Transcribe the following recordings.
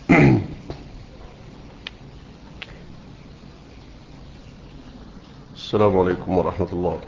السلام عليكم ورحمة الله.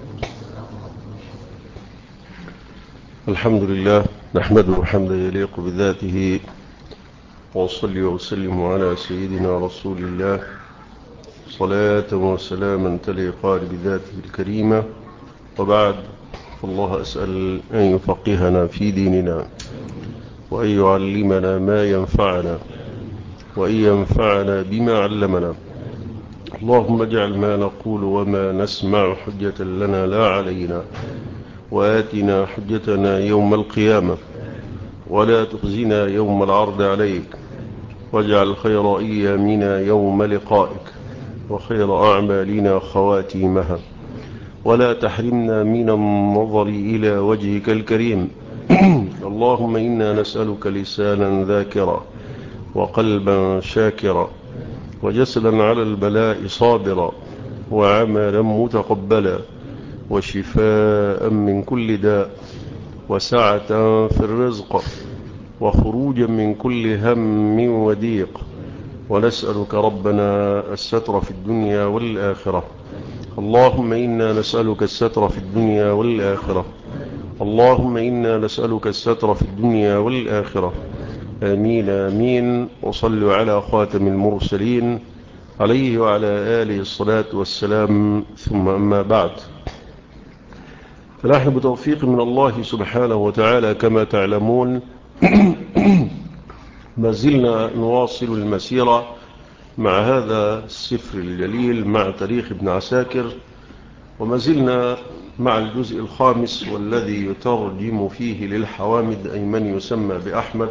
الحمد لله نحمده حمدا يليق بذاته، وأصلي وأسلم على سيدنا رسول الله صلاة وسلاما تليقان بذاته الكريمة، وبعد، فالله أسأل أن يفقهنا في ديننا، وأن يعلمنا ما ينفعنا، وأن ينفعنا بما علمنا. اللهم اجعل ما نقول وما نسمع حجة لنا لا علينا، وآتنا حجتنا يوم القيامة، ولا تخزنا يوم العرض عليك، واجعل خير أيامنا يوم لقائك، وخير أعمالنا خواتيمها، ولا تحرمنا من النظر إلى وجهك الكريم. اللهم إنا نسألك لسانا ذاكرا، وقلبا شاكرا، وجسدا على البلاء صابرا، وعملا متقبلا، وشفاء من كل داء، وسعة في الرزق، وخروجا من كل هم وضيق. ونسألك ربنا الستر في الدنيا والآخرة. اللهم إنا نسألك الستر في الدنيا والآخرة. اللهم إنا نسألك الستر في الدنيا والآخرة. آمين آمين. وصلوا على خاتم المرسلين عليه وعلى آله الصلاة والسلام، ثم أما بعد، فنحن بتوفيق من الله سبحانه وتعالى كما تعلمون ما زلنا نواصل المسيرة مع هذا السفر الجليل، مع تاريخ ابن عساكر، وما زلنا مع الجزء الخامس، والذي يترجم فيه للحوامد أي من يسمى بأحمد.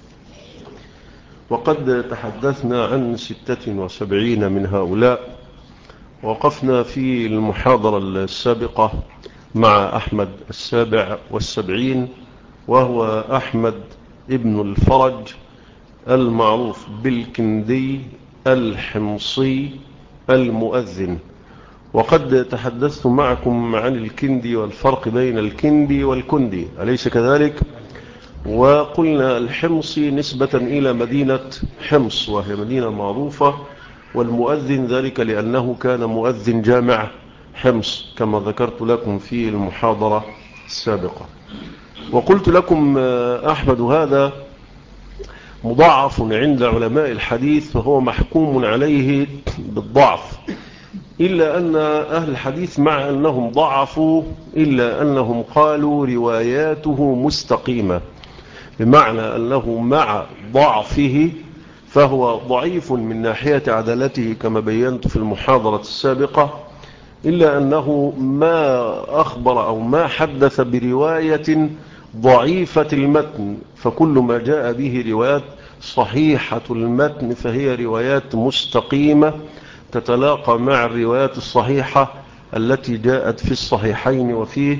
وقد تحدثنا عن 76 من هؤلاء. وقفنا في المحاضرة السابقة مع أحمد 77، وهو أحمد ابن الفرج المعروف بالكندي الحمصي المؤذن. وقد تحدثت معكم عن الكندي والفرق بين الكندي والكندي، أليس كذلك؟ وقلنا الحمصي نسبة إلى مدينة حمص، وهي مدينة معروفة، والمؤذن ذلك لأنه كان مؤذن جامع حمص كما ذكرت لكم في المحاضرة السابقة. وقلت لكم أحمد هذا مضاعف عند علماء الحديث، فهو محكوم عليه بالضعف، إلا أن أهل الحديث مع أنهم ضعفوا إلا أنهم قالوا رواياته مستقيمة، بمعنى أنه مع ضعفه فهو ضعيف من ناحية عدالته كما بينت في المحاضرة السابقة، إلا أنه ما أخبر أو ما حدث برواية ضعيفة المتن، فكل ما جاء به روايات صحيحة المتن فهي روايات مستقيمة تتلاقى مع الروايات الصحيحة التي جاءت في الصحيحين وفي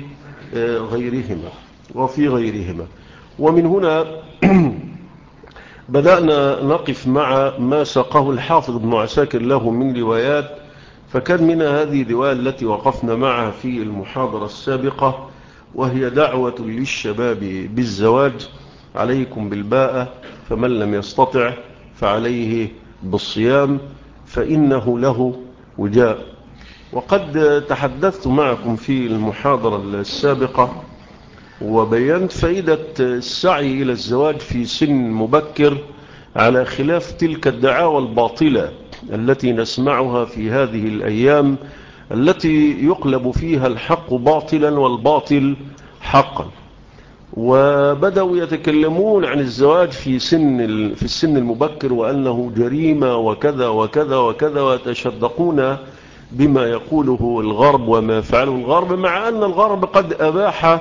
غيرهما. ومن هنا بدأنا نقف مع ما ساقه الحافظ ابن عساكر له من روايات. فكان منها هذه الرواية التي وقفنا معها في المحاضرة السابقة، وهي دعوة للشباب بالزواج، عليكم بالباءة، فمن لم يستطع فعليه بالصيام فإنه له وجاء. وقد تحدثت معكم في المحاضرة السابقة وبينت فائدة السعي إلى الزواج في سن مبكر، على خلاف تلك الدعاوى الباطلة التي نسمعها في هذه الأيام، التي يقلب فيها الحق باطلا والباطل حقا. وبدأوا يتكلمون عن الزواج في السن المبكر وأنه جريمة وكذا وكذا وكذا، ويتشدقون بما يقوله الغرب وما يفعله الغرب، مع أن الغرب قد أباح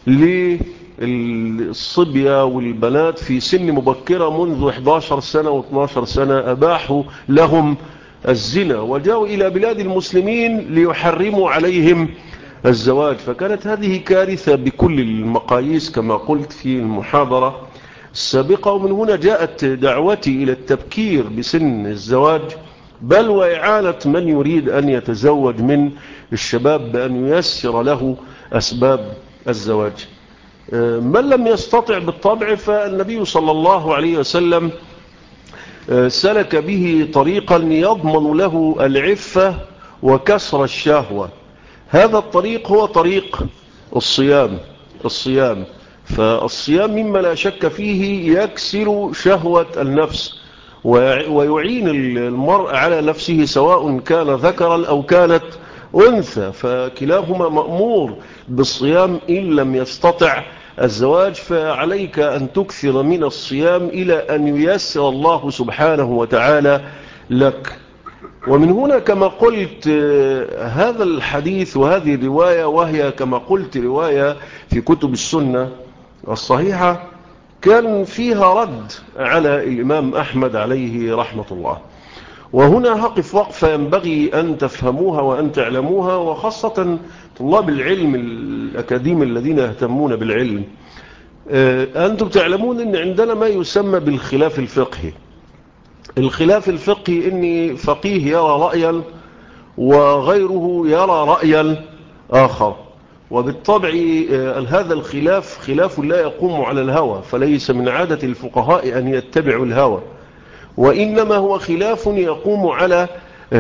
للصبية والبنات في سن مبكرة منذ 11 سنة و12 سنة أباحوا لهم الزنا، وجاءوا إلى بلاد المسلمين ليحرموا عليهم الزواج. فكانت هذه كارثة بكل المقاييس كما قلت في المحاضرة السابقة. ومن هنا جاءت دعوتي إلى التبكير بسن الزواج، بل وإعانة من يريد أن يتزوج من الشباب بأن ييسر له أسباب الزواج. من لم يستطع بالطبع، فالنبي صلى الله عليه وسلم سلك به طريقا يضمن له العفة وكسر الشهوة. هذا الطريق هو طريق الصيام. فالصيام مما لا شك فيه يكسر شهوة النفس ويعين المرء على نفسه سواء كان ذكرا أو كانت أنثى، فكلاهما مأمور بالصيام إن لم يستطع الزواج، فعليك أن تكثر من الصيام إلى أن ييسر الله سبحانه وتعالى لك. ومن هنا كما قلت هذا الحديث وهذه الرواية، وهي كما قلت رواية في كتب السنة الصحيحة، كان فيها رد على الإمام أحمد عليه رحمة الله. وهنا هقف وقفة ينبغي أن تفهموها وأن تعلموها، وخاصة طلاب العلم الأكاديمي الذين يهتمون بالعلم. أنتم تعلمون أن عندنا ما يسمى بالخلاف الفقهي. الخلاف الفقهي أن فقيه يرى رأيا وغيره يرى رأيا آخر، وبالطبع هذا الخلاف خلاف لا يقوم على الهوى، فليس من عادة الفقهاء أن يتبعوا الهوى، وإنما هو خلاف يقوم على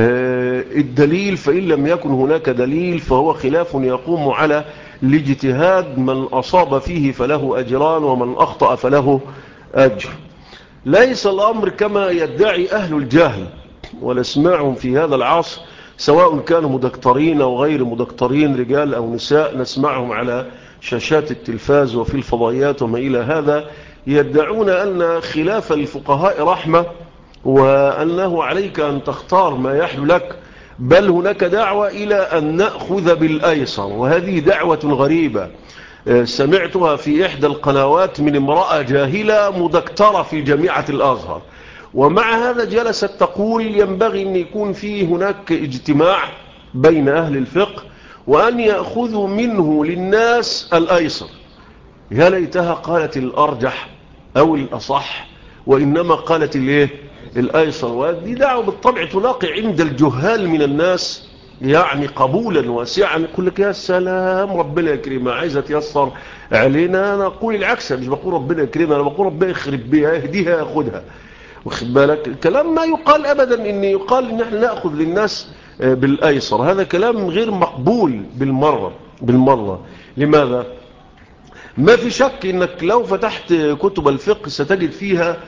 الدليل، فإن لم يكن هناك دليل فهو خلاف يقوم على الاجتهاد، من أصاب فيه فله أجران ومن أخطأ فله أجر. ليس الأمر كما يدعي أهل الجهل ونسمعهم في هذا العصر، سواء كانوا مدكترين أو غير مدكترين، رجال أو نساء، نسمعهم على شاشات التلفاز وفي الفضائيات وما إلى هذا، يدعون أن خلاف الفقهاء رحمة، وأنه عليك أن تختار ما يحلو لك، بل هناك دعوة إلى أن نأخذ بالأيسر، وهذه دعوة غريبة سمعتها في إحدى القنوات من امرأة جاهلة مدكترة في جامعة الأزهر، ومع هذا جلست تقول ينبغي أن يكون فيه هناك اجتماع بين أهل الفقه وأن يأخذوا منه للناس الأيسر. يا ليتها قالت الأرجح أو الأصح، وإنما قالت الأيسر. وهذه دعوة بالطبع تلاقي عند الجهال من الناس يعني قبولا واسعا، يقول لك يا سلام ربنا يكرمها، عايزة تيسر علينا. أنا أقول العكس، مش بقول ربنا يكرمها، أنا بقول ربنا يخرب بيها، يهديها ياخدها. واخد بالك؟ الكلام ما يقال أبدا إن يقال إن احنا نأخذ للناس بالأيسر، هذا كلام غير مقبول بالمرة. لماذا؟ ما في شك إنك لو فتحت كتب الفقه ستجد فيها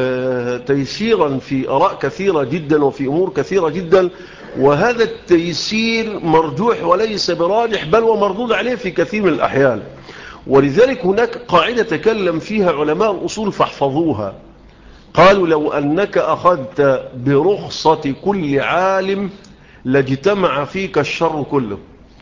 تيسيرا في آراء كثيرة جدا وفي أمور كثيرة جدا، وهذا التيسير مرجوح وليس براجح، بل ومردود عليه في كثير من الأحيان. ولذلك هناك قاعدة تكلم فيها علماء الأصول فاحفظوها، قالوا لو أنك أخذت برخصة كل عالم لاجتمع فيك الشر كله.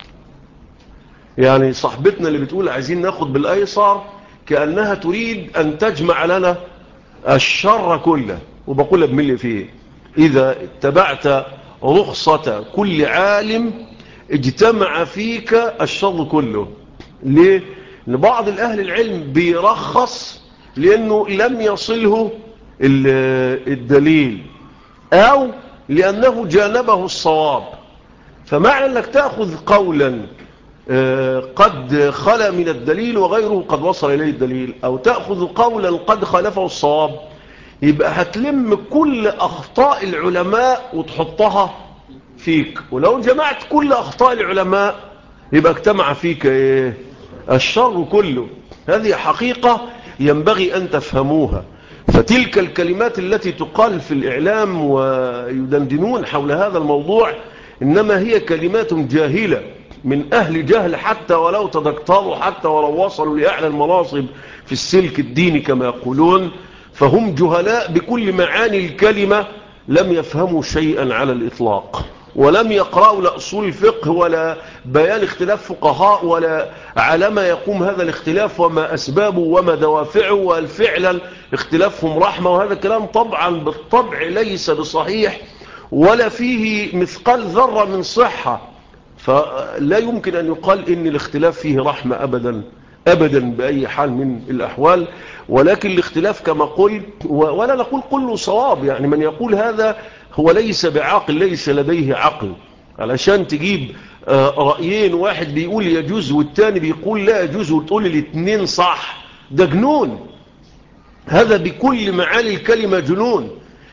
يعني صاحبتنا اللي بتقول عايزين ناخد بالأيسر كأنها تريد أن تجمع لنا الشر كله، وبقول لك بملي فيه إذا اتبعت رخصة كل عالم اجتمع فيك الشر كله. ليه؟ لبعض الأهل العلم بيرخص لأنه لم يصله الدليل أو لأنه جانبه الصواب. فمعنى أنك تأخذ قولا قد خلا من الدليل وغيره قد وصل إليه الدليل، أو تأخذ قولا قد خالفه الصواب، يبقى هتلم كل أخطاء العلماء وتحطها فيك. ولو جمعت كل أخطاء العلماء يبقى اجتمع فيك الشر كله. هذه حقيقة ينبغي أن تفهموها. فتلك الكلمات التي تقال في الإعلام ويدندنون حول هذا الموضوع إنما هي كلمات جاهلة من أهل جهل، حتى ولو تدكتروا، حتى ولو وصلوا لأعلى المناصب في السلك الديني كما يقولون، فهم جهلاء بكل معاني الكلمة، لم يفهموا شيئا على الإطلاق، ولم يقرأوا لا أصول الفقه ولا بيان اختلاف فقهاء ولا على ما يقوم هذا الاختلاف وما أسبابه وما دوافعه، والفعلا اختلافهم رحمة. وهذا كلام طبعا بالطبع ليس بصحيح ولا فيه مثقال ذرة من صحة، فلا يمكن أن يقال إن الاختلاف فيه رحمة أبدا بأي حال من الأحوال. ولكن الاختلاف كما قلت، ولا نقول كله صواب، يعني من يقول هذا هو ليس بعاقل، ليس لديه عقل، علشان تجيب رأيين، واحد بيقول يجوز والتاني بيقول لا يجوز وتقول الاثنين صح، ده جنون، هذا بكل معاني الكلمة جنون.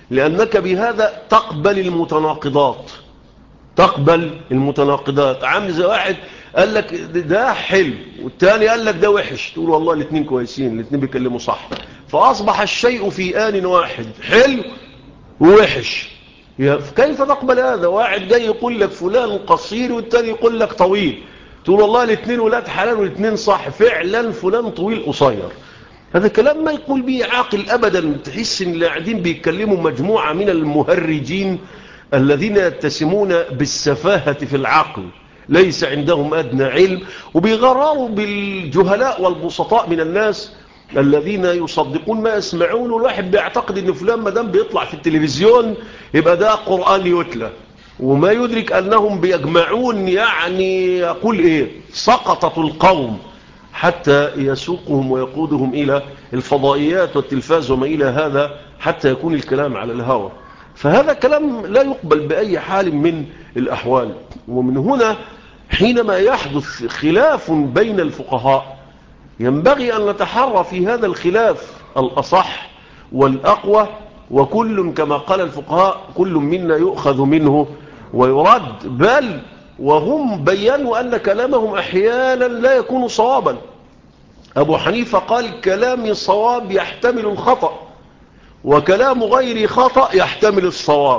لأنك بهذا تقبل المتناقضات. تقبل المتناقضات. عامل زي واحد قال لك ده حلو والتاني قال لك ده وحش، تقول والله الاثنين كويسين، الاثنين بيكلموا صح، فأصبح الشيء في آن واحد حلو ووحش. كيف تقبل هذا؟ واحد جاي يقول لك فلان قصير والتاني يقول لك طويل، تقول والله الاثنين ولاد حلال والاثنين صح، فعلا فلان طويل قصير. هذا كلام ما يقول به عاقل أبدا. تحس ان اللي قاعدين بيتكلموا مجموعة من المهرجين الذين يتسمون بالسفاهة في العقل، ليس عندهم أدنى علم، وبيغرروا بالجهلاء والبسطاء من الناس الذين يصدقون ما يسمعون. والواحد بيعتقد ان فلان ما دام بيطلع في التلفزيون يبقى ده قرآن يتلى، وما يدرك أنهم بيجمعون يعني يقول إيه سقطة القوم حتى يسوقهم ويقودهم إلى الفضائيات والتلفاز وما إلى هذا، حتى يكون الكلام على الهوى. فهذا كلام لا يقبل بأي حال من الأحوال. ومن هنا حينما يحدث خلاف بين الفقهاء ينبغي أن نتحرى في هذا الخلاف الأصح والأقوى، وكل كما قال الفقهاء كل منا يؤخذ منه ويرد، بل وهم بيّنوا أن كلامهم أحيانا لا يكون صوابا. أبو حنيفة قال كلامي صواب يحتمل الخطأ، وكلام غيري خطأ يحتمل الصواب.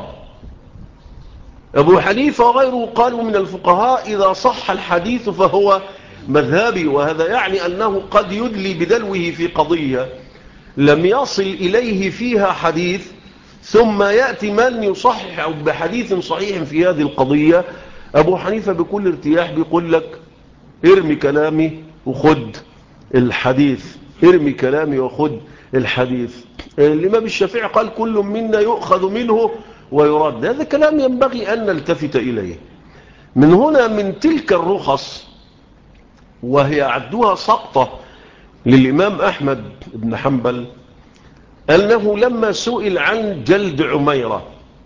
أبو حنيفة وغيره قالوا من الفقهاء إذا صح الحديث فهو مذهبي، وهذا يعني أنه قد يدلي بدلوه في قضية لم يصل إليه فيها حديث، ثم يأتي من يصحح بحديث صحيح في هذه القضية. أبو حنيفة بكل ارتياح بيقول لك ارمي كلامي وخد الحديث، ارمي كلامي وخد الحديث. الإمام الشافعي قال كل منا يؤخذ منه ويرد. هذا كلام ينبغي أن نلتفت إليه. من هنا من تلك الرخص، وهي عدوها سقطة للإمام أحمد بن حنبل، أنه لما سئل عن جلد عميرة،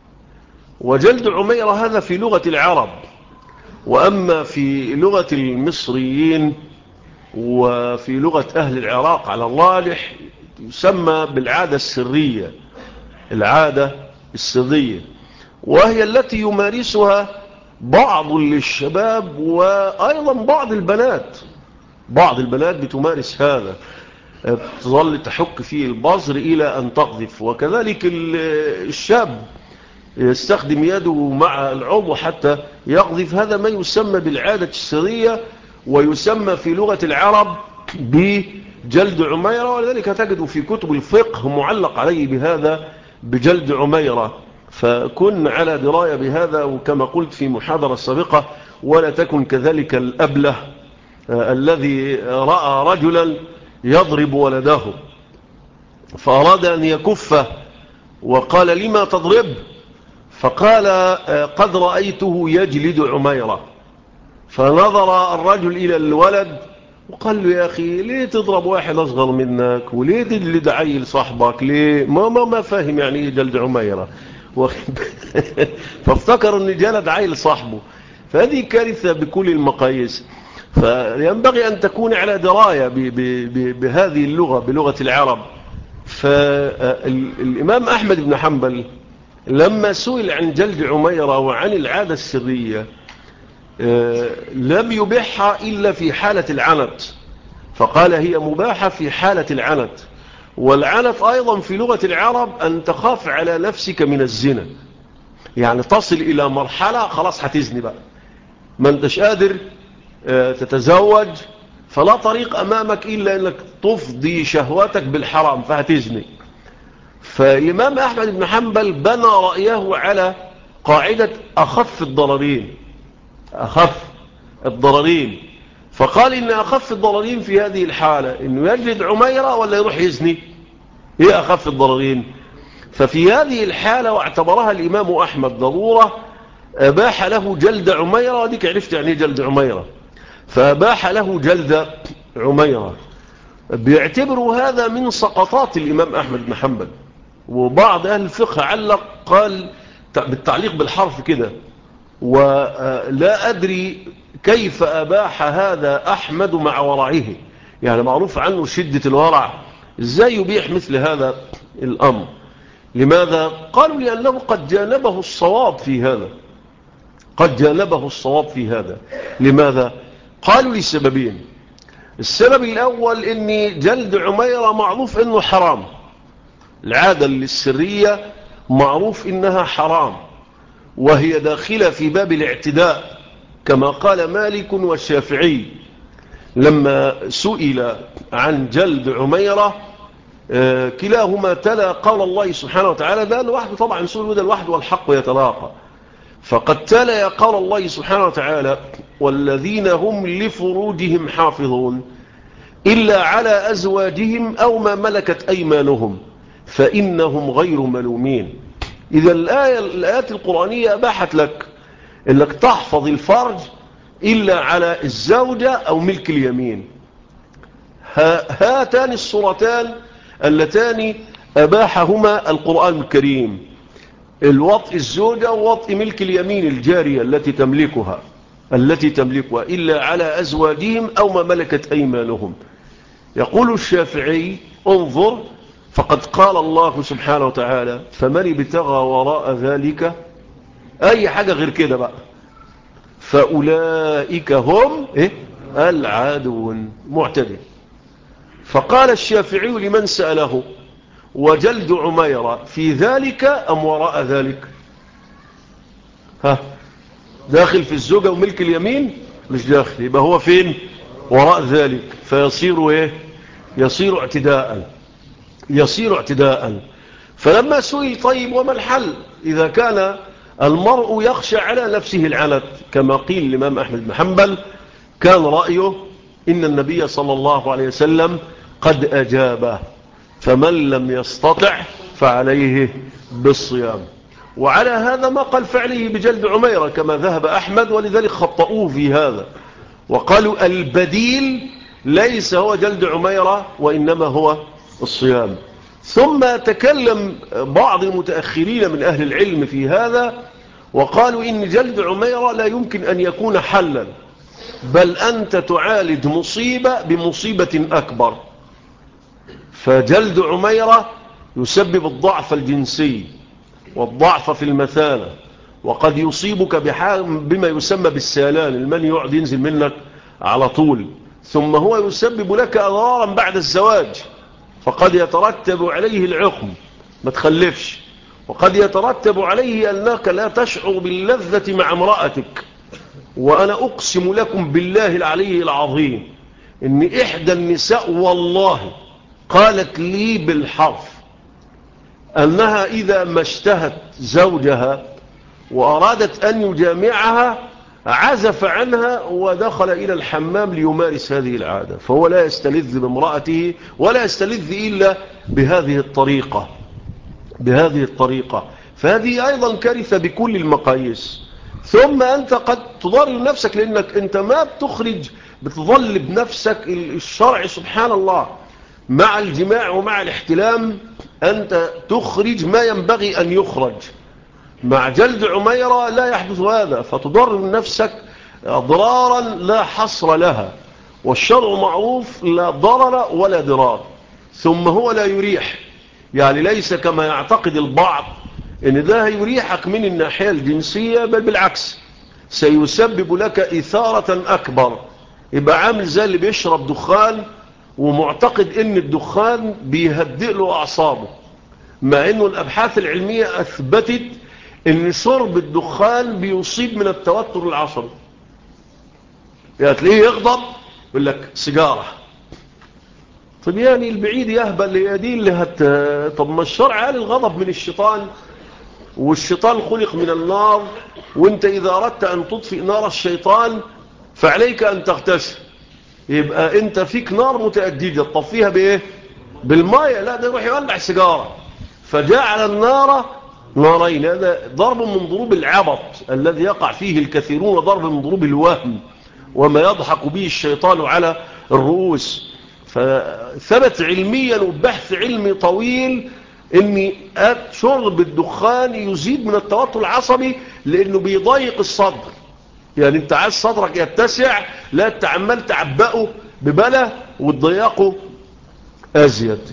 وجلد عميرة هذا في لغة العرب، وأما في لغة المصريين وفي لغة أهل العراق على الراجح يسمى بالعادة السرية. العادة السرية وهي التي يمارسها بعض الشباب وأيضا بعض البنات. بعض البنات بتمارس هذا، تظل تحك فيه البصر إلى أن تقذف، وكذلك الشاب يستخدم يده مع العضو حتى يقذف. هذا ما يسمى بالعادة السرية، ويسمى في لغة العرب بجلد عميرة، ولذلك تجد في كتب الفقه معلق عليه بهذا بجلد عميرة. فكن على دراية بهذا، وكما قلت في محاضرة سابقة ولا تكن كذلك الأبله الذي رأى رجلا يضرب ولده فأراد أن يكفه وقال لما تضرب؟ فقال قد رأيته يجلد عميرة. فنظر الرجل إلى الولد وقال له يا أخي ليه تضرب واحد أصغر منك، وليه تجلد عيل صاحبك؟ ليه ما فاهم يعني إيه جلد عميرة. فافتكر أن جلد عيل صاحبه. فهذه كارثة بكل المقاييس. فينبغي أن تكون على دراية بهذه اللغة، بلغة العرب. فالإمام أحمد بن حنبل لما سئل عن جلد عميرة وعن العادة السرية لم يبيحها إلا في حالة العنت، فقال هي مباحة في حالة العنت. والعنت أيضا في لغة العرب أن تخاف على نفسك من الزنا، يعني تصل إلى مرحلة خلاص هتزني بقى، ما انتش قادر تتزوج، فلا طريق أمامك إلا أنك تفضي شهوتك بالحرام فهتزني. فالإمام أحمد بن حنبل بنى رأيه على قاعدة أخف الضررين. أخف الضررين، فقال إن أخف الضررين في هذه الحالة إنه يجلد عميرة ولا يروح يزني. إيه أخف الضررين؟ ففي هذه الحالة واعتبرها الإمام أحمد ضرورة أباح له جلد عميرة، وديك عرفت يعني جلد عميرة، فأباح له جلد عميرة. بيعتبروا هذا من سقطات الإمام أحمد بن حنبل. وبعض أهل الفقه علق قال بالتعليق بالحرف كده ولا أدري كيف أباح هذا أحمد مع ورعه، يعني معروف عنه شدة الورع، إزاي يبيح مثل هذا الأمر؟ لماذا؟ قالوا لأنه قد جانبه الصواب في هذا، قد جانبه الصواب في هذا. لماذا؟ قالوا لسببين. السبب الأول إن جلد عميرة معروف إنه حرام، العادة السرية معروف إنها حرام، وهي داخلة في باب الاعتداء كما قال مالك والشافعي لما سئل عن جلد عميرة. كلاهما تلا قول الله سبحانه وتعالى، ده لوحده طبعا سئل وده لوحده والحق يتلاقى. فقد تلا قول الله سبحانه وتعالى: والذين هم لفروجهم حافظون إلا على أزواجهم أو ما ملكت أيمانهم فإنهم غير ملومين. إذا الآيات القرآنية أباحت لك إنك تحفظ الفرج إلا على الزوجة أو ملك اليمين. هاتان الصورتان اللتان أباحهما القرآن الكريم: الوطء الزوجة ووطء ملك اليمين الجارية التي تملكها إلا على أزواجهم أو ما ملكت أيمانهم. يقول الشافعي: انظر، فقد قال الله سبحانه وتعالى: فمن ابتغى وراء ذلك، أي حاجة غير كده بقى، فأولئك هم العادون معتدل. فقال الشافعي لمن سأله: وجلد عميرة في ذلك أم وراء ذلك؟ داخل في الزوجة وملك اليمين؟ مش داخل، يبقى هو فين؟ وراء ذلك. فيصير يصير اعتداء. فلما سئل: طيب وما الحل إذا كان المرء يخشى على نفسه العنت؟ كما قيل الإمام أحمد بن حنبل كان رأيه إن النبي صلى الله عليه وسلم قد أجابه، فمن لم يستطع فعليه بالصيام. وعلى هذا ما قال فعله بجلد عميرة كما ذهب أحمد، ولذلك خطأوه في هذا وقالوا البديل ليس هو جلد عميرة وإنما هو الصيام. ثم تكلم بعض المتأخرين من أهل العلم في هذا وقالوا إن جلد عميرة لا يمكن أن يكون حلا، بل أنت تعالج مصيبة بمصيبة أكبر. فجلد عميرة يسبب الضعف الجنسي والضعف في المثانة، وقد يصيبك بما يسمى بالسيلان، المني يقعد ينزل منك على طول. ثم هو يسبب لك أضرارا بعد الزواج، فقد يترتب عليه العقم، ما تخلفش، وقد يترتب عليه أنك لا تشعر باللذة مع امرأتك. وأنا أقسم لكم بالله العلي العظيم إن إحدى النساء والله قالت لي بالحرف أنها إذا ما اشتهت زوجها وأرادت أن يجامعها عزف عنها ودخل إلى الحمام ليمارس هذه العادة، فهو لا يستلذ بامرأته ولا يستلذ إلا بهذه الطريقة. فهذه أيضا كارثة بكل المقاييس. ثم أنت قد تضرر نفسك، لأنك أنت ما بتظل بنفسك الشرع سبحان الله مع الجماع ومع الاحتلام أنت تخرج ما ينبغي أن يخرج. مع جلد عميرة لا يحدث هذا، فتضرر نفسك ضرارا لا حصر لها، والشرع معروف لا ضرر ولا ضرار. ثم هو لا يريح، يعني ليس كما يعتقد البعض ان ده يريحك من الناحية الجنسية، بل بالعكس سيسبب لك إثارة أكبر. يبقى عامل زي اللي بيشرب دخان ومعتقد ان الدخان بيهدئ له أعصابه، مع انه الأبحاث العلمية أثبتت ان شرب الدخان بيصيب من التوتر العصبي. يعني تلاقيه يغضب يقول لك سيجارة. طب يعني البعيد يهبل ليدين اللي طب ما الشرع قال الغضب من الشيطان، والشيطان خلق من النار، وانت اذا اردت ان تطفئ نار الشيطان فعليك ان تغتسل. يبقى انت فيك نار متأججة تطفيها بايه؟ بالماء؟ لا، ده يروح يولع سيجارة. فجعل النار نارين. هذا ضرب من ضروب العبط الذي يقع فيه الكثيرون، ضرب من ضروب الوهم وما يضحك به الشيطان على الرؤوس. فثبت علميا وبحث علمي طويل ان شرب الدخان يزيد من التوتر العصبي، لانه بيضيق الصدر. يعني انت عايز صدرك يتسع، لا تعمل تعبقه ببلة وتضيقه ازيد.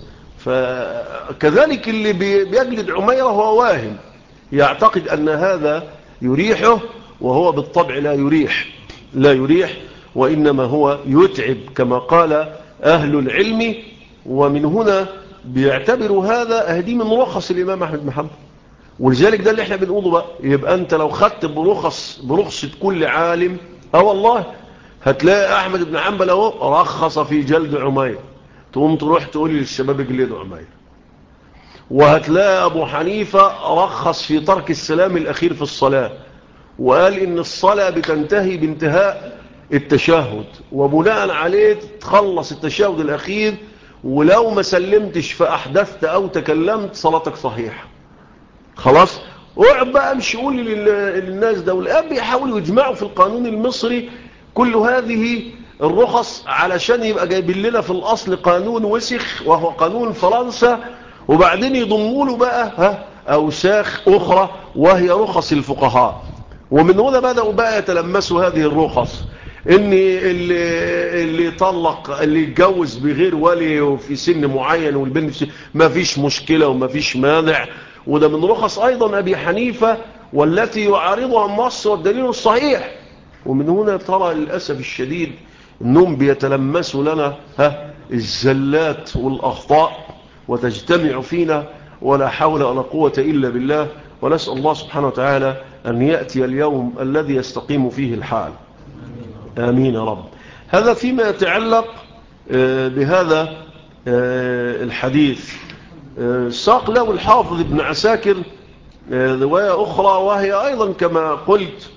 فكذلك اللي بيجلد عميرة هو واهم، يعتقد أن هذا يريحه، وهو بالطبع لا يريح، وإنما هو يتعب كما قال أهل العلم. ومن هنا بيعتبر هذا أهدي من رخص الإمام أحمد بن حنبل. ولذلك ده اللي احنا بنقوله بقى، يبقى أنت لو خدت برخصة كل عالم والله هتلاقي أحمد بن حنبل اهو رخص في جلد عمير، تقوم تروح تقول للشباب اجلدوا عمير. وهتلاقي أبو حنيفة رخص في ترك السلام الأخير في الصلاة، وقال إن الصلاة بتنتهي بانتهاء التشهد، وبناء عليه تخلص التشهد الأخير، ولو ما سلمتش فأحدثت أو تكلمت صلاتك صحيحة. خلاص، اقعد بقى امشي قول للناس ده. والآن بيحاولوا يجمعوا في القانون المصري كل هذه الرخص علشان يبقى جايبين لنا في الأصل قانون وسخ وهو قانون فرنسا، وبعدين يضموا له بقى أوساخ أخرى وهي رخص الفقهاء. ومن هنا بدأوا بقى يتلمسوا هذه الرخص، ان اللي يطلق، اللي يتجوز بغير ولي وفي سن معين والبنت ما فيش مشكلة وما فيش مانع. وده من رخص أيضا أبي حنيفة والتي يعارضها النص والدليل الصحيح. ومن هنا ترى للأسف الشديد أنهم بيتلمسوا لنا الزلات والأخطاء وتجتمع فينا، ولا حول ولا قوة إلا بالله. ونسأل الله سبحانه وتعالى أن يأتي اليوم الذي يستقيم فيه الحال. آمين يا رب. هذا فيما يتعلق بهذا الحديث. ساق له الحافظ ابن عساكر رواية أخرى، وهي أيضا كما قلت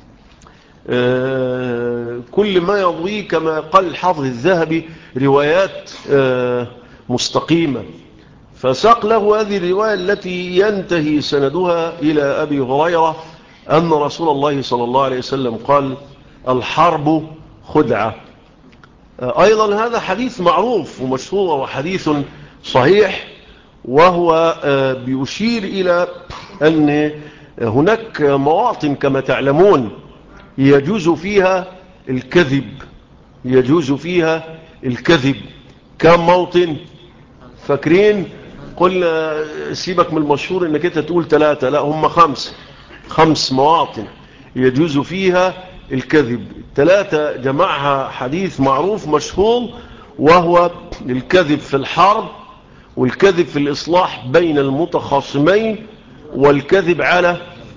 كل ما يضوي كما قال الحافظ الذهبي روايات مستقيمة. فساق له هذه الرواية التي ينتهي سندها إلى أبي هريرة أن رسول الله صلى الله عليه وسلم قال: الحرب خدعة. أيضا هذا حديث معروف ومشهور وحديث صحيح، وهو بيشير إلى أن هناك مواطن كما تعلمون يجوز فيها الكذب. كم موطن فاكرين؟ قلنا سيبك من المشهور انك انت تقول 3، لا هم 5 مواطن يجوز فيها الكذب. 3 جمعها حديث معروف مشهور، وهو الكذب في الحرب، والكذب في الإصلاح بين المتخاصمين، والكذب على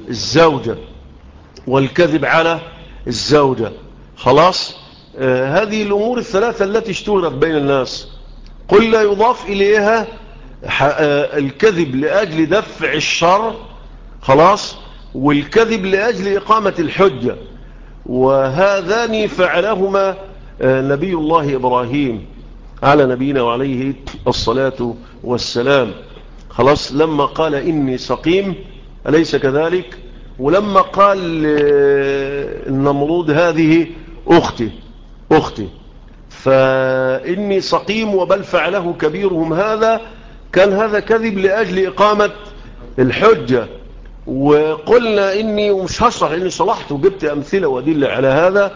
الزوجة. خلاص، هذه الأمور الثلاثة التي اشتهرت بين الناس. قل يضاف إليها الكذب لأجل دفع الشر، خلاص، والكذب لأجل إقامة الحجة. وهذان فعلهما نبي الله إبراهيم على نبينا وعليه الصلاة والسلام. خلاص، لما قال إني سقيم، أليس كذلك؟ ولما قال النمرود هذه أختي فإني سقيم وبل فعله كبيرهم هذا، كان هذا كذب لأجل إقامة الحجة. وقلنا إني ومش هشرح إني صلحت وجبت أمثلة وأدلة على هذا.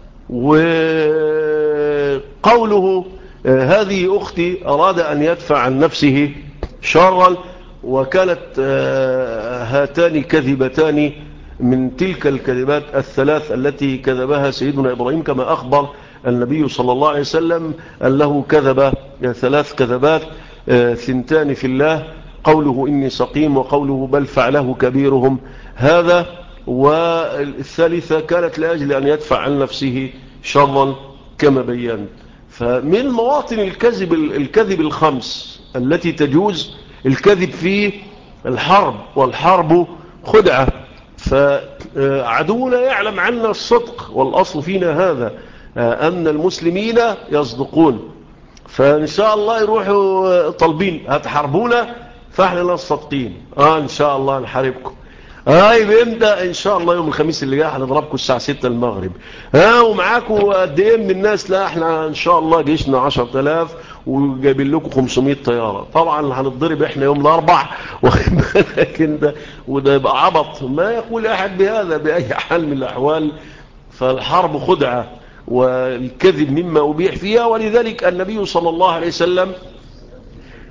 وقوله هذه أختي أراد أن يدفع عن نفسه شرا، وكانت هاتان كذبتان من تلك الكذبات الثلاث التي كذبها سيدنا إبراهيم، كما أخبر النبي صلى الله عليه وسلم أنه كذب 3 كذبات، 2 في الله، قوله إني سقيم، وقوله بل فعله كبيرهم هذا، والثالثة كانت لأجل أن يدفع عن نفسه شرا كما بيّنت. فمن مواطن الكذب 5 التي تجوز الكذب في الحرب، والحرب خدعة. فعدونا يعلم عنا الصدق، والأصل فينا هذا أن المسلمين يصدقون. فإن شاء الله يروحوا طالبين هتحاربونا، فاحنا لا صادقين. إن شاء الله نحاربكم. بيبدأ إن شاء الله يوم الخميس اللي جاي هنضربكم الساعة 6 المغرب. ومعاكم قد ايه من الناس؟ لا احنا إن شاء الله جيشنا 10,000 وجايبين لكم 500 طيارة. طبعا هنضرب احنا يوم الأربع، لكن ده وده يبقى عبط، ما يقول أحد بهذا بأي حال من الأحوال. فالحرب خدعة، والكذب مما أبيح فيها. ولذلك النبي صلى الله عليه وسلم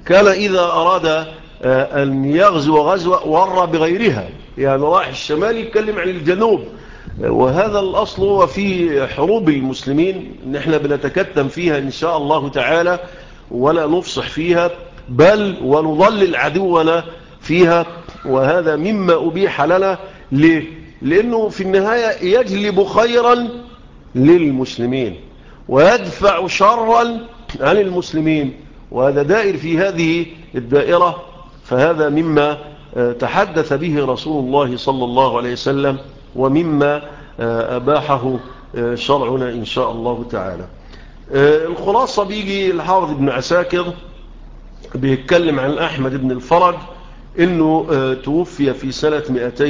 كان إذا أراد أن يغزو غزوة ور بغيرها، يعني راح الشمال يتكلم عن الجنوب. وهذا الأصل هو في حروب المسلمين، إن احنا بنتكتم فيها إن شاء الله تعالى ولا نفصح فيها، بل ونضلل عدونا فيها. وهذا مما أبيح لنا. ليه؟ لأنه في النهاية يجلب خيرا للمسلمين ويدفع شرا عن المسلمين، وهذا دائر في هذه الدائرة. فهذا مما تحدث به رسول الله صلى الله عليه وسلم، ومما أباحه شرعنا إن شاء الله تعالى. الخلاصة بيجي الحافظ ابن عساكر بيتكلم عن أحمد بن الفرج إنه توفي في سنة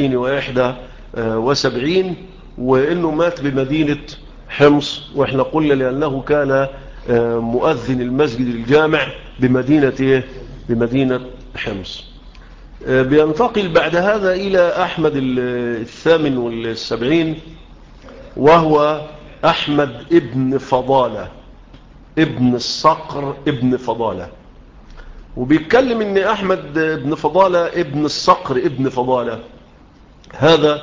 271، وإنه مات بمدينة حمص. وإحنا قلنا لأنه كان مؤذن المسجد الجامع بمدينة حمص. بينتقل بعد هذا إلى أحمد 78، وهو أحمد ابن فضالة ابن الصقر ابن فضالة. وبيتكلم ان احمد ابن فضالة ابن الصقر ابن فضالة هذا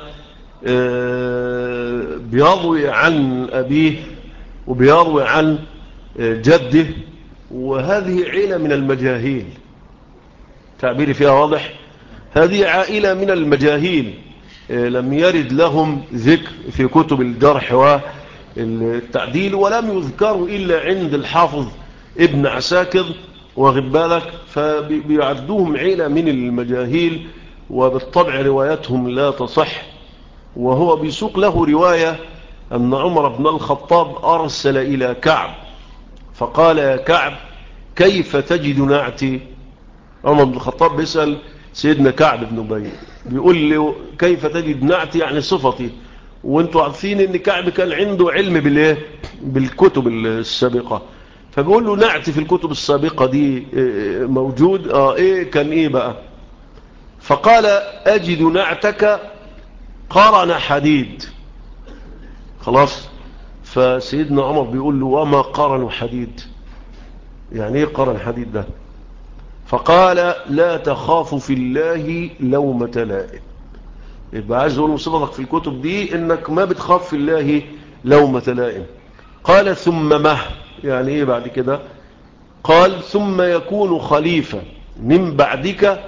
بيروي عن ابيه وبيروي عن جده، وهذه عائلة من المجاهيل. تعبيري فيها واضح؟ هذه عائلة من المجاهيل لم يرد لهم ذكر في كتب الجرح والتعديل، ولم يذكروا إلا عند الحافظ ابن عساكر، واخد بالك؟ فبيعدوهم عيلة من المجاهيل، وبالطبع روايتهم لا تصح. وهو بيسوق له رواية أن عمر بن الخطاب أرسل إلى كعب فقال: يا كعب كيف تجد نعتي؟ عمر بن الخطاب بيسأل سيدنا كعب بن أبي، بيقول له كيف تجد نعتي، يعني صفتي. وانتوا عارفين ان كعب كان عنده علم بالكتب السابقة، فبيقول له نعتي في الكتب السابقة دي موجود؟ ايه كان ايه بقى؟ فقال: اجد نعتك قرن حديد. خلاص. فسيدنا عمر بيقول له: وما قرن حديد؟ يعني ايه قرن حديد ده؟ فقال: لا تخاف في الله لومة لائم. يبقى عايز اقول صفتك في الكتب دي انك ما بتخاف في الله لومة لائم. قال: ثم ما؟ يعني ايه بعد كده؟ قال: ثم يكون خليفة من بعدك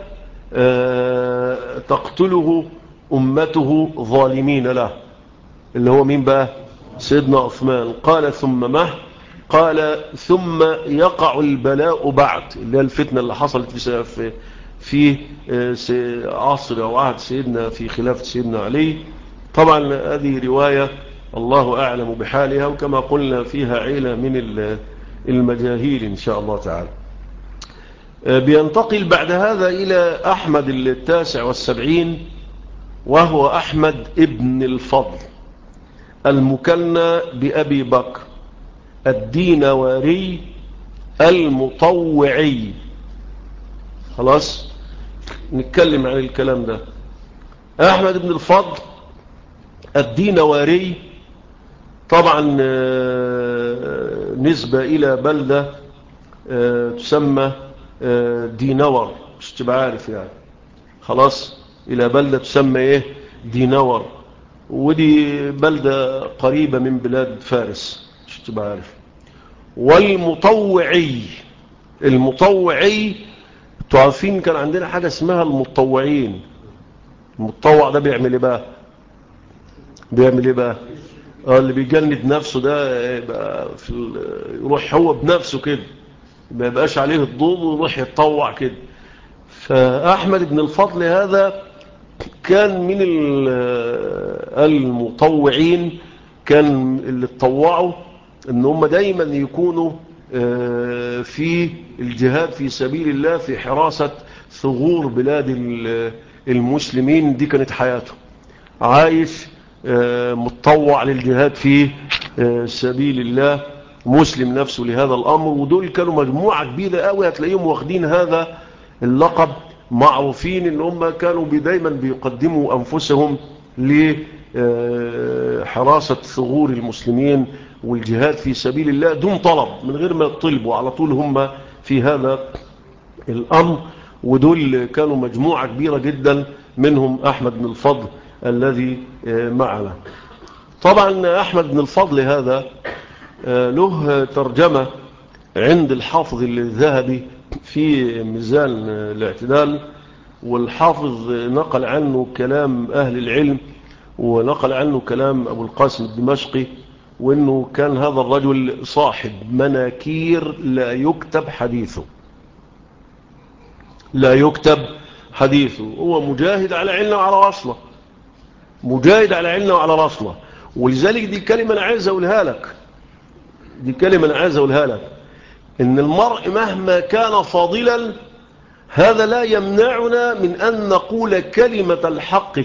تقتله أمته ظالمين له. اللي هو مين بقى؟ سيدنا عثمان. قال: ثم ما؟ قال: ثم يقع البلاء بعد، اللي هي الفتنة اللي حصلت في عصر أو عهد سيدنا في خلافة سيدنا علي. طبعا هذه رواية الله أعلم بحالها، وكما قلنا فيها عيلة من المجاهيل إن شاء الله تعالى. بينتقل بعد هذا إلى أحمد 79، وهو أحمد ابن الفضل المكنى بأبي بكر الدينواري المطوعي. خلاص نتكلم عن الكلام ده. أحمد بن الفضل الدينواري طبعا نسبة إلى بلدة تسمى دينور، مش تبقى عارف يعني. خلاص، إلى بلدة تسمى إيه؟ دينور. ودي بلدة قريبة من بلاد فارس، مش تبقى عارف. والمطوعي، المطوعي تعرفين كان عندنا حاجة اسمها المطوعين. المطوع ده بيعمل ايه بقى؟ اللي بيجند نفسه ده يبقى يروح هو بنفسه كده، ما يبقاش عليه الضوء ويروح يتطوع كده. فأحمد بن الفضل هذا كان من المطوعين، كان اللي اتطوعوا ان هم دايما يكونوا في الجهاد في سبيل الله، في حراسة ثغور بلاد المسلمين. دي كانت حياته، عايش متطوع للجهاد في سبيل الله، مسلم نفسه لهذا الأمر. ودول كانوا مجموعة كبيرة قوي، هتلاقيهم واخدين هذا اللقب، معروفين ان هم كانوا دايما بيقدموا أنفسهم لحراسة ثغور المسلمين والجهاد في سبيل الله دون طلب، من غير ما يطلبوا، على طول هم في هذا الأمر، ودول كانوا مجموعة كبيرة جدا، منهم أحمد بن الفضل الذي معنا. طبعا أحمد بن الفضل هذا له ترجمة عند الحافظ الذهبي في ميزان الاعتدال، والحافظ نقل عنه كلام أهل العلم، ونقل عنه كلام أبو القاسم الدمشقي، وأنه كان هذا الرجل صاحب مناكير لا يكتب حديثه، لا يكتب حديثه. هو مجاهد على علمه وعلى رسله، مجاهد على علمه وعلى رسله. ولذلك دي كلمة أنا عايز أقولها لك، دي كلمة أنا عايز أقولها لك، إن المرء مهما كان فاضلا هذا لا يمنعنا من أن نقول كلمة الحق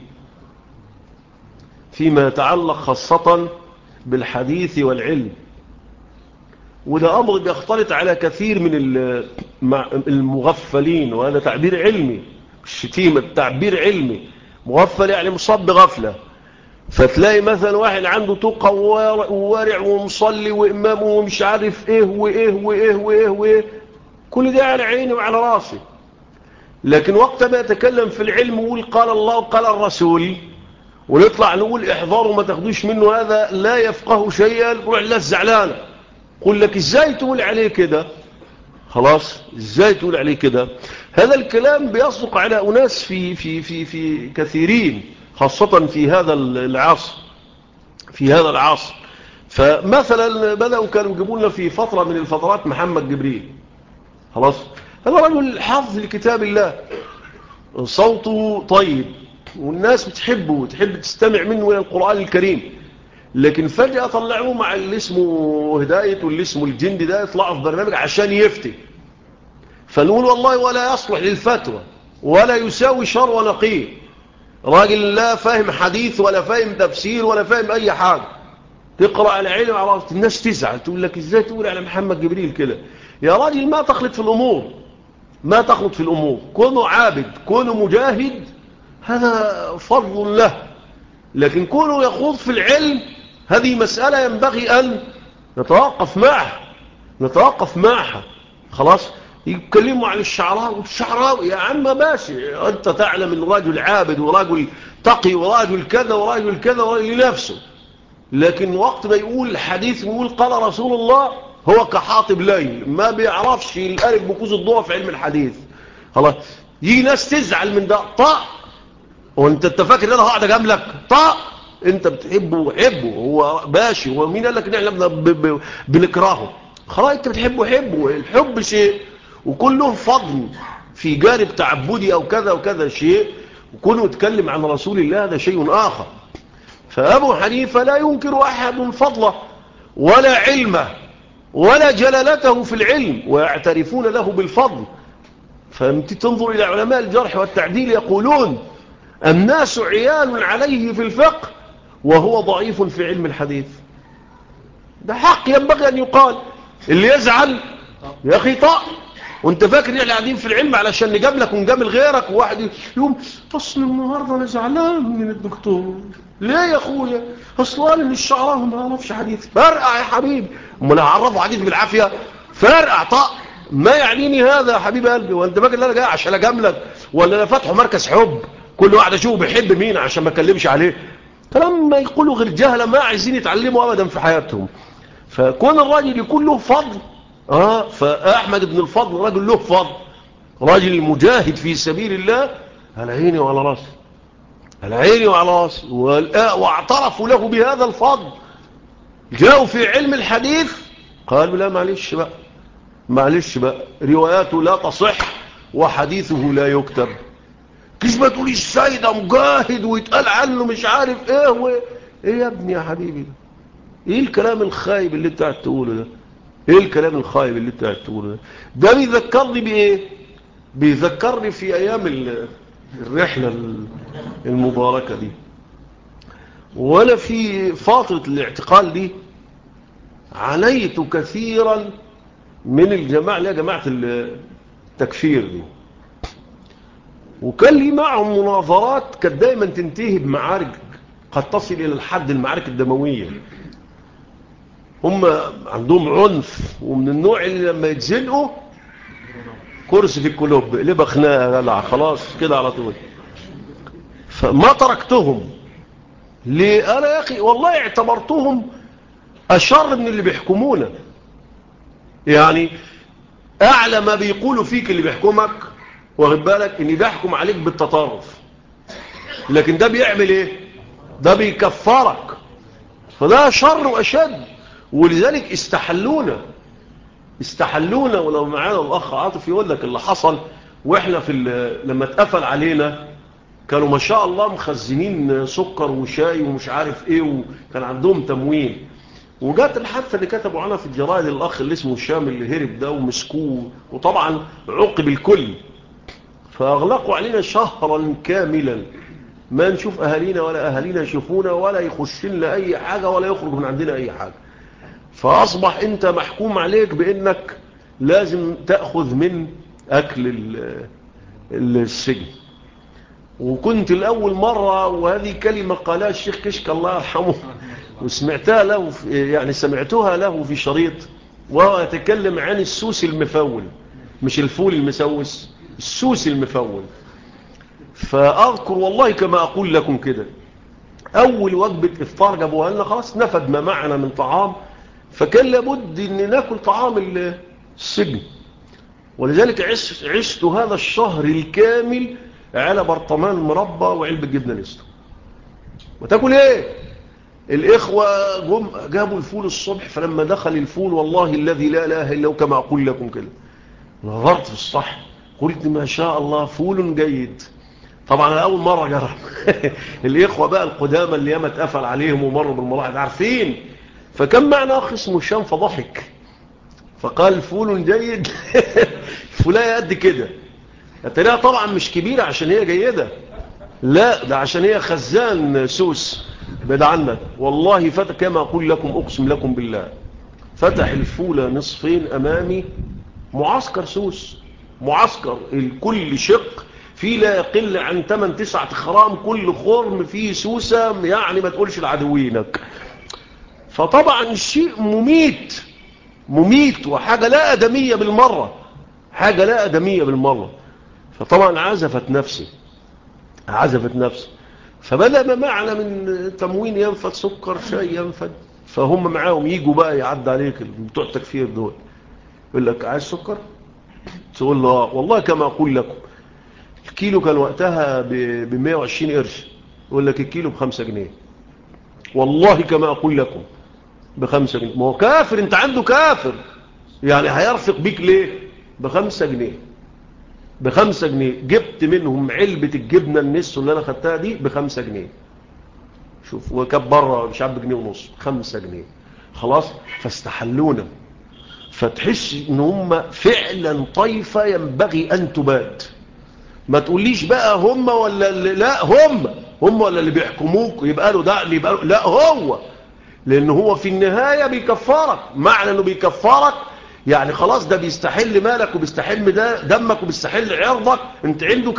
فيما يتعلق خاصة بالحديث والعلم. وده أمر بيختلط على كثير من المغفلين، وهذا تعبير علمي، الشتيمة تعبير علمي. مغفل يعني مصاب بغفلة. فتلاقي مثلا واحد عنده تقى وورع ومصلي وإمام ومش عارف إيه وإيه وإيه وإيه وإيه، كل ده على عيني وعلى راسي، لكن وقت ما يتكلم في العلم ويقول قال الله وقال الرسول، ونطلع نقول احذروا ما تاخدوش منه هذا لا يفقه شيئا، روح الله الزعلانة. قل لك ازاي تقول عليه كده؟ خلاص، ازاي تقول عليه كده؟ هذا الكلام بيصدق على أناس في كثيرين، خاصة في هذا العصر، في هذا العصر. فمثلا بدأوا كانوا يجيبوا لنا في فترة من الفترات محمد جبريل. خلاص، هذا رجل حافظ لكتاب الله، صوته طيب والناس بتحبه وتحب تستمع منه إلى القرآن الكريم، لكن فجأة طلعوه مع اللي اسمه هداية واللي اسمه الجندي ده يطلعوا في برنامج عشان يفتي. فنقول والله ولا يصلح للفتوى ولا يساوي شر ونقير، راجل لا فاهم حديث ولا فاهم تفسير ولا فاهم أي حاجة، تقرأ على علم على رأس الناس تزعل، تقول لك ازاي تقول على محمد جبريل كده؟ يا راجل ما تخلط في الأمور، ما تخلط في الأمور. كونه عابد، كونه مجاهد، هذا فضل له، لكن كونه يخوض في العلم هذه مسألة ينبغي أن نتوقف معها. خلاص، يتكلموا عن الشعراوي يا عم ماشي، أنت تعلم أن رجل عابد ورجل تقي ورجل كذا ورجل كذا ورجل لنفسه، لكن وقت ما يقول حديث ويقول قال رسول الله هو كحاطب ليل، ما بيعرفش الألف بكوز الضوء في علم الحديث. خلاص، يجي ناس تزعل من ده. وانت فاكر ان انا هقعد اجاملك؟ انت بتحبه حبه، هو باشي، ومين قال لك ان احنا بنكرهه؟ خلاص، انت بتحبه حبه، الحب شيء وكله فضل في جانب تعبدي او كذا وكذا شيء، وكونه يتكلم عن رسول الله هذا شيء اخر. فابو حنيفه لا ينكر احد فضله ولا علمه ولا جلالته في العلم، ويعترفون له بالفضل. فانت تنظر الى علماء الجرح والتعديل يقولون الناس عيال عليه في الفقه وهو ضعيف في علم الحديث. ده حق ينبغي أن يقال. اللي يزعل يا أخي وانت فاكر احنا قاعدين في العلم علشان نجاملك ونجامل غيرك، وواحد يوم اصل النهارده انا زعلان من الدكتور. ليه يا اخويا؟ اصل قال ان الشعراوي ما يعرفش حديث. فرقع يا حبيبي، امال هعرفه حديث بالعافيه؟ فرقع ما يعنيني هذا يا حبيب قلبي؟ وانت فاكر ان انا جاي عشان اجاملك، ولا انا فاتحه مركز حب كل واحد اشوفه بيحب مين عشان ما اكلمش عليه؟ كلام ما يقولوا غير جهله ما عايزين يتعلموا ابدا في حياتهم. فكون الراجل يكون له فضل، فأحمد بن الفضل راجل له فضل، راجل مجاهد في سبيل الله، على عيني وعلى راسي، على عيني وعلى راسي. واعترفوا له بهذا الفضل. جاءوا في علم الحديث قالوا لا معلش بقى رواياته لا تصح وحديثه لا يكتب. كيش ما تقوليش سيدة مجاهد ويتقال عنه مش عارف ايه يا ابني يا حبيبي؟ ايه الكلام الخايب اللي انت قاعد تقوله ده؟ ايه الكلام الخايب اللي انت قاعد تقوله ده بيذكرني بايه؟ بيذكرني في ايام الرحلة المباركة دي، وانا في فترة الاعتقال دي عانيت كثيرا من الجماعة اللي هي جماعة التكفير دي، وكان لي معهم مناظرات كانت دايما تنتهي بمعارك قد تصل الى الحد المعارك الدموية. هم عندهم عنف، ومن النوع اللي لما يتزنقوا كرسي في الكلوب قلبها خناقه لا خلاص كده على طول. فما تركتهم ليه؟ انا يا اخي والله اعتبرتهم اشر من اللي بيحكمونا. يعني اعلى ما بيقولوا فيك اللي بيحكمك واخد بالك ان بيحكم عليك بالتطرف، لكن ده بيعمل ايه؟ ده بيكفرك. فده شر واشد. ولذلك استحلونا. ولو معانا الاخ عاطف يقول لك اللي حصل واحنا لما اتقفل علينا كانوا ما شاء الله مخزنين سكر وشاي ومش عارف ايه، وكان عندهم تموين. وجات الحادثه اللي كتبوا عنها في الجرائد الاخ اللي اسمه الشام اللي هرب ده ومسكوه، وطبعا عوقب الكل. فاغلقوا علينا شهرا كاملا ما نشوف اهالينا ولا اهالينا يشوفونا ولا يخش لنا اي حاجه ولا يخرج من عندنا اي حاجه. فاصبح انت محكوم عليك بانك لازم تاخذ من اكل السجن. وكنت الأول مرة، وهذه كلمة قالها الشيخ كشك الله يرحمه وسمعتها له يعني سمعتها له في شريط، وهو يتكلم عن السوس المفول، مش الفول المسوس، السوس المفول. فأذكر والله كما أقول لكم كده، أول وجبة إفطار جابوها لنا خلاص نفد ما معنا من طعام، فكان لابد أن ناكل طعام السجن. ولذلك عشت هذا الشهر الكامل على برطمان مربى وعلبة جبنة نستو. وتاكل ايه؟ الاخوة جابوا الفول الصبح، فلما دخل الفول والله الذي لا اله الا هو كما اقول لكم كده، نظرت في الصحن قلت ما شاء الله فول جيد. طبعا انا اول مرة جرب الاخوة بقى القدامى اللي ياما اتقفل عليهم ومروا بالمراحل عارفين. فكان معنا اخ اسمه الشام فضحك فقال فول جيد فولايه قد كده. التريقة طبعا مش كبيرة عشان هي جيدة، لا ده عشان هي خزان سوس بعد عنك. والله فتح كما أقول لكم أقسم لكم بالله، فتح الفولة نصفين أمامي، معسكر سوس، معسكر الكل شق فيه لا يقل عن 8-9 خرام، كل خرم فيه سوسة يعني ما تقولش لعدوينك. فطبعا الشيء مميت وحاجة لا أدمية بالمرة، حاجة لا أدمية بالمرة. فطبعا عزفت نفسي. فبدأ ما معنا من تموين ينفد سكر شاي ينفد، فهم معاهم يجوا بقى يعد عليك بتوع التكفير دول، يقول لك عايز سكر؟ تقول له والله كما أقول لكم الكيلو كان وقتها ب 120 قرش، يقول لك الكيلو ب5 جنيه. والله كما أقول لكم ب5 جنيه. ما هو كافر، انت عنده كافر يعني هيرفق بيك ليه؟ ب5 جنيه. ب5 جنيه جبت منهم علبة الجبنة النسو اللي انا خدتها دي ب5 جنيه. شوف وكب بره مش عارف بجنيه ونص، 5 جنيه خلاص. فاستحلونا. فتحس ان هم فعلا طائفة ينبغي ان تباد. ما تقوليش بقى هم ولا لا هم ولا اللي بيحكموك يبقى له ده اللي يبقى له، لا هو، لان هو في النهاية بيكفرك. معنى انه بيكفرك يعني خلاص ده بيستحل مالك وبيستحل دمك وبيستحل عرضك، انت عنده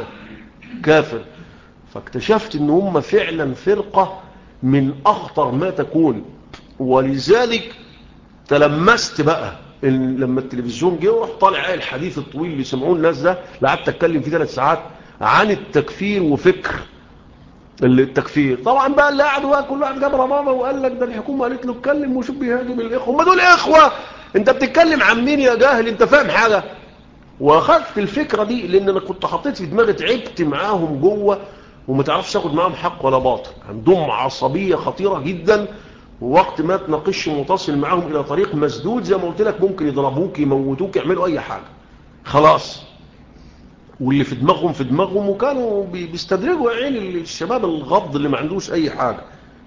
كافر. فاكتشفت ان هم فعلا فرقة من اخطر ما تكون. ولذلك تلمست بقى لما التلفزيون جه وراح طالع الحديث الطويل اللي سمعوه الناس ده، قعدت اتكلم فيه 3 ساعات عن التكفير وفكر التكفير. طبعا بقى اللي قعدوا بقى كل واحد جاب ربابه وقال لك ده الحكومه قالت له اتكلم وشوف بيهاجم الاخوه. هم دول اخوه؟ انت بتتكلم عن مين يا جاهل؟ انت فاهم حاجه؟ واخدت الفكره دي لان انا كنت حطيت في دماغي تعبت معاهم جوه وما تعرفش تاخد معاهم حق ولا باطل. عندهم عصبيه خطيره جدا، ووقت ما تناقش متصل معاهم الى طريق مسدود زي ما قلت لك ممكن يضربوك يموتوك يعملوا اي حاجه خلاص. واللي في دماغهم وكانوا بيستدرجوا عين الشباب الغض اللي ما عندوش اي حاجه.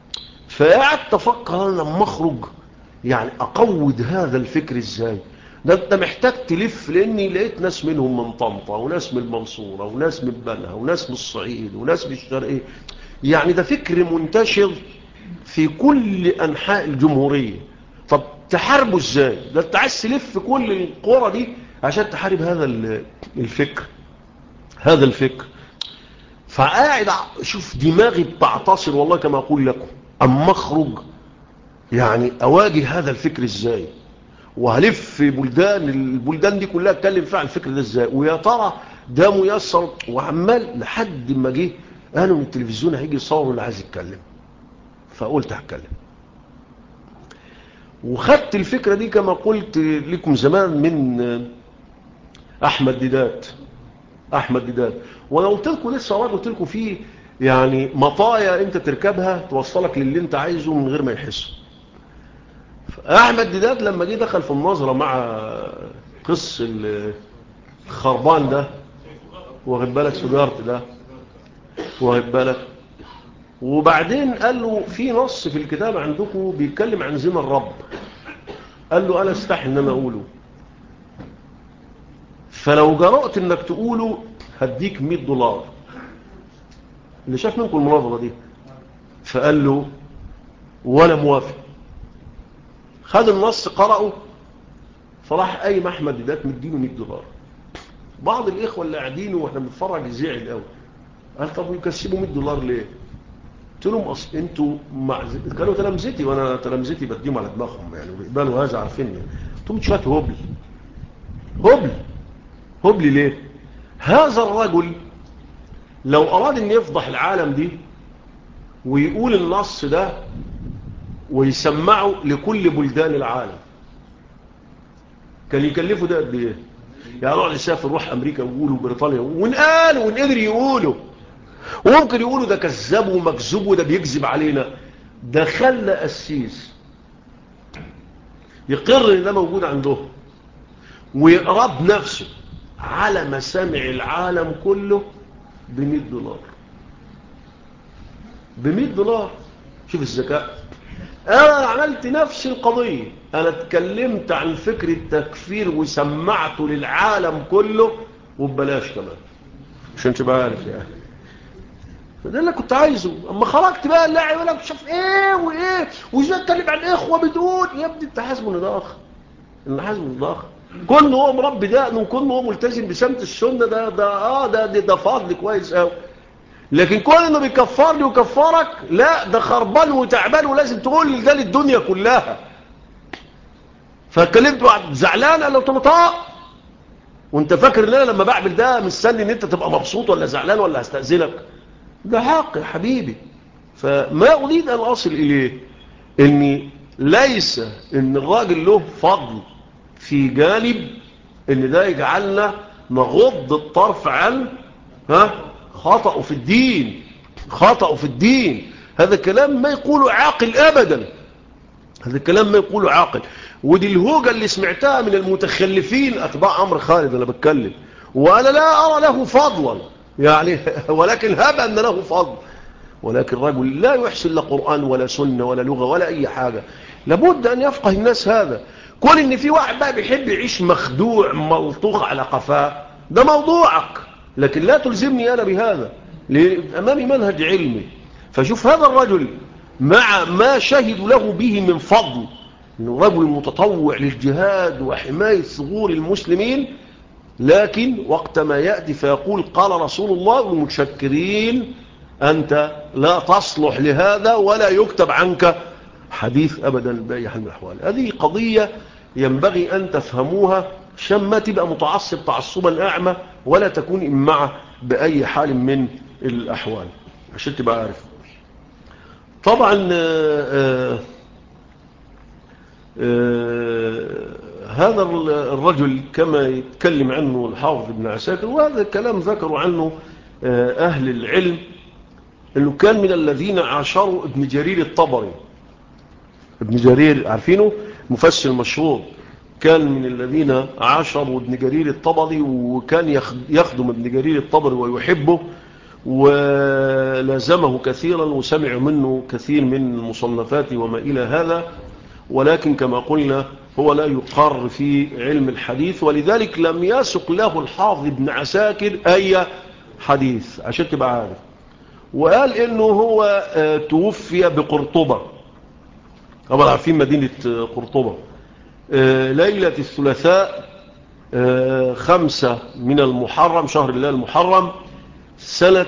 فقعدت افكر انا لما اخرج يعني اقود هذا الفكر ازاي. ده انت محتاج تلف، لاني لقيت ناس منهم من طنطا وناس من المنصوره وناس من بنها وناس من الصعيد وناس من الشرقيه. يعني ده فكر منتشر في كل انحاء الجمهوريه. طب تحاربه ازاي؟ ده انت عايز تلف كل القرى دي عشان تحارب هذا الفكر. فقاعد شوف دماغي بتعتصر والله كما اقول لكم اما اخرج يعني اواجه هذا الفكر ازاي. وهلف البلدان دي كلها اتكلم فيها عن الفكر ده ازاي، ويا ترى ده ميسر. وعمال لحد ما جه قالوا من التلفزيون هيجي يصور اللي عايز يتكلم، فقلت هتكلم. وخدت الفكرة دي كما قلت لكم زمان من أحمد ديدات. وانا قلت لكم لسه قلت لكم فيه يعني مطايا انت تركبها توصلك للي انت عايزه من غير ما يحس. احمد ديدات لما جه دخل في المناظره مع قس الخربان ده، واخد بالك سجارت ده، واخد بالك، وبعدين قال له في نص في الكتاب عندكم بيتكلم عن زنا الرب، قال له انا استحي ان انا اقوله، فلو جرأت انك تقوله هديك $100. اللي شاف منكم المناظره دي فقال له وانا موافق. خد النص قرأه، فراح قايم احمد ديدات مديله $100. بعض الاخوه اللي قاعدين واحنا بنتفرج زعل قوي، قال طب يكسبوا $100 ليه؟ قلت لهم اصل انتوا كانوا تلامذتي وانا تلامذتي بديهم على دماغهم يعني وبيقبلوا هذا عارفيني. انتم شويه هبل ليه؟ هذا الرجل لو اراد ان يفضح العالم دي ويقول النص ده ويسمعه لكل بلدان العالم كان يكلفه ده قد ايه؟ يعني روح يسافر، روح امريكا ويقولوا بريطانيا ونقالوا ونقدر يقولوا، وممكن يقولوا ده كذاب ومكذوب وده بيكذب علينا. ده خلى قسيس يقر ان ده موجود عندهم ويقرا بنفسه على مسامع العالم كله $100. $100. شوف الذكاء. انا عملت نفس القضيه، انا اتكلمت عن فكر التكفير وسمعته للعالم كله وببلاش كمان عشان تبقى عارف يعني. فده اللي كنت عايزه. اما خرجت بقى اللاعب يقول لك شوف ايه وايه وازاي اتكلم عن اخوه بدون يا ابني انت حاسبه نضاخ، اللي حاسبه نضاخ كل هو مربي دقنه وكل هو ملتزم بسمت السنه ده فضل كويس قوي. لكن كل انه بيكفرني وكفرك لا، ده خربان وتعبان ولازم تقول ده للدنيا كلها. فاتكلمت واحد زعلان قال له انت مطاق وانت فاكر ان انا لما بعمل ده مستني ان انت تبقى مبسوط ولا زعلان ولا هستأذنك؟ ده حق يا حبيبي. فما اريد ان اصل اليه اني ليس ان الراجل له فضل في جانب ان ده يجعلنا نغض الطرف عن خطأه في الدين. هذا كلام ما يقوله عاقل ابدا، هذا كلام ما يقوله عاقل. ودي الهوجة اللي سمعتها من المتخلفين اتباع عمرو خالد. انا بتكلم وانا لا ارى له فضلا يعني ولكن هب ان له فضل، ولكن رجل لا يحسن لا قرآن ولا سنة ولا لغة ولا اي حاجة. لابد ان يفقه الناس هذا. كون ان في واحد بقى بيحب يعيش مخدوع ملطوخ على قفاه ده موضوعك، لكن لا تلزمني انا بهذا، امامي منهج علمي. فشوف هذا الرجل مع ما شهدوا له به من فضل انه رجل متطوع للجهاد وحماية ثغور المسلمين، لكن وقت ما يأتي فيقول قال رسول الله والمتشكرين أنت لا تصلح لهذا ولا يكتب عنك حديث أبدا بأي حال من الأحوال. هذه قضية ينبغي أن تفهموها عشان ما تبقى متعصب تعصبا أعمى ولا تكون إمعة بأي حال من الأحوال عشان تبقى عارف. طبعا هذا الرجل كما يتكلم عنه الحافظ ابن عساكر، وهذا الكلام ذكروا عنه أهل العلم، أنه كان من الذين عاشروا ابن جرير الطبري. ابن جرير عارفينه مفسر مشهور، كان من الذين عاشروا ابن جرير الطبري وكان يخدم ابن جرير الطبري ويحبه ولازمه كثيرا وسمع منه كثير من مصنفاته وما إلى هذا. ولكن كما قلنا هو لا يقر في علم الحديث، ولذلك لم يسق له الحافظ ابن عساكر أي حديث عشان تبقى عارف. وقال إنه هو توفي بقرطبة، طبعا عارفين مدينة قرطبة، ليلة الثلاثاء 5 من المحرم شهر الله المحرم سنة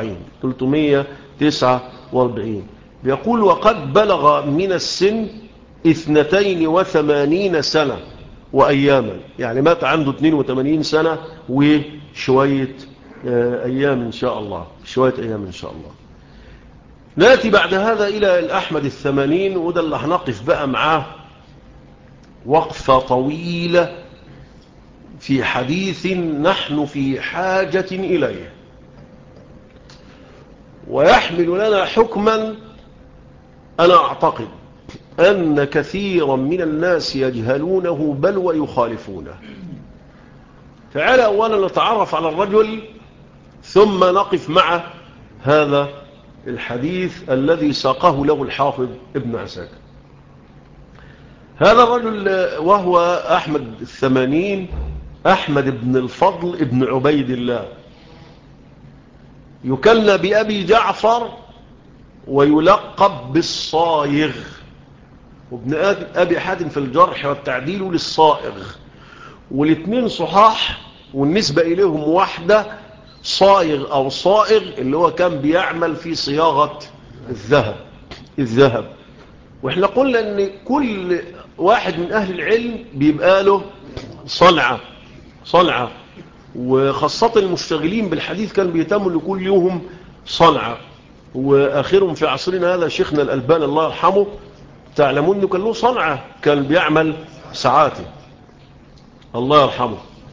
349. بيقول وقد بلغ من السن 82 سنة وأياما، يعني مات عنده 82 سنة وشوية أيام إن شاء الله، شوية أيام إن شاء الله. نأتي بعد هذا إلى الأحمد 80، وده اللي هنقف بقى معاه وقفة طويلة في حديث نحن في حاجة إليه، ويحمل لنا حكما أنا أعتقد أن كثيرا من الناس يجهلونه بل ويخالفونه. تعالى أولا نتعرف على الرجل ثم نقف مع هذا الحديث الذي ساقه له الحافظ ابن عساكر. هذا الرجل وهو أحمد 80، أحمد بن الفضل ابن عبيد الله، يكنى بأبي جعفر ويلقب بالصايغ، وابن أبي حاتم في الجرح والتعديل للصائغ، والاثنين صحاح والنسبة إليهم واحدة، صايغ أو صائغ اللي هو كان بيعمل في صياغة الذهب. وإحنا قلنا أن كل واحد من أهل العلم بيبقى له صنعة، وخاصة المشتغلين بالحديث كان بيتموا لكل يوم صنعة، وآخرهم في عصرنا هذا شيخنا الألباني الله يرحمه، تعلمون أنه كان له صنعة، كان بيعمل ساعاته الله يرحمه.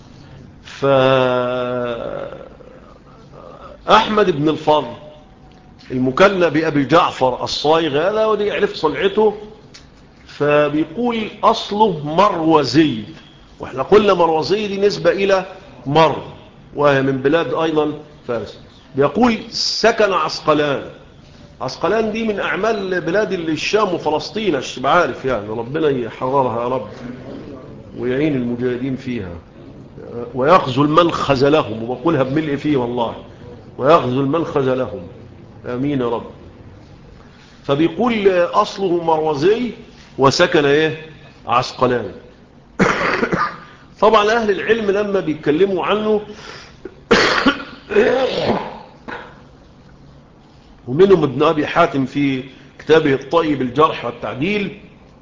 فأحمد بن الفضل المكنى بأبي جعفر الصايغ هذا، ودي يعرف صنعته، فبيقول أصله مروزي، وإحنا قلنا مروزي دي نسبة إلى مر، وهي من بلاد أيضا فارس. بيقول سكن عسقلان دي من أعمال بلاد الشام وفلسطين، مش بعارف يعني، ربنا يحررها يا رب ويعين المجاهدين فيها ويخذل من خذلهم، وبقولها بملء فيه والله، ويخذل من خذلهم، آمين يا رب. فبيقول أصله مروزي وسكن عسقلان. طبعا أهل العلم لما بيتكلموا عنه ومنهم ابن أبي حاتم في كتابه الطيب الجرح والتعديل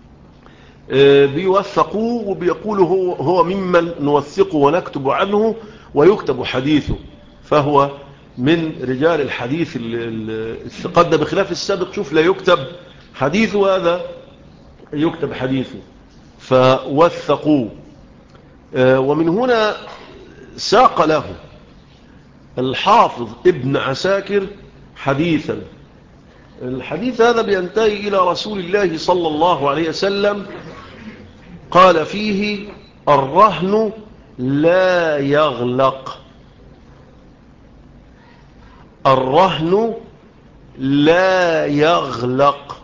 بيوثقوه وبيقولوا هو ممن نوثقه ونكتب عنه ويكتب حديثه، فهو من رجال الحديث الثقات، ده بخلاف السابق، شوف لا يكتب حديثه، هذا يكتب حديثه، فوثقوه. ومن هنا ساق له الحافظ ابن عساكر حديثا. الحديث هذا بينتهي إلى رسول الله صلى الله عليه وسلم قال فيه: الرهن لا يغلق، الرهن لا يغلق.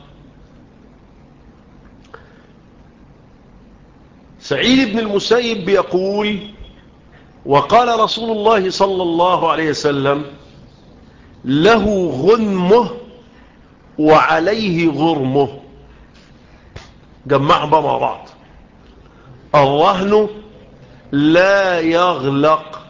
سعيد بن المسيب بيقول: وقال رسول الله صلى الله عليه وسلم: له غنمه وعليه غرمه. جمعهم مع بعض: الرهن لا يغلق،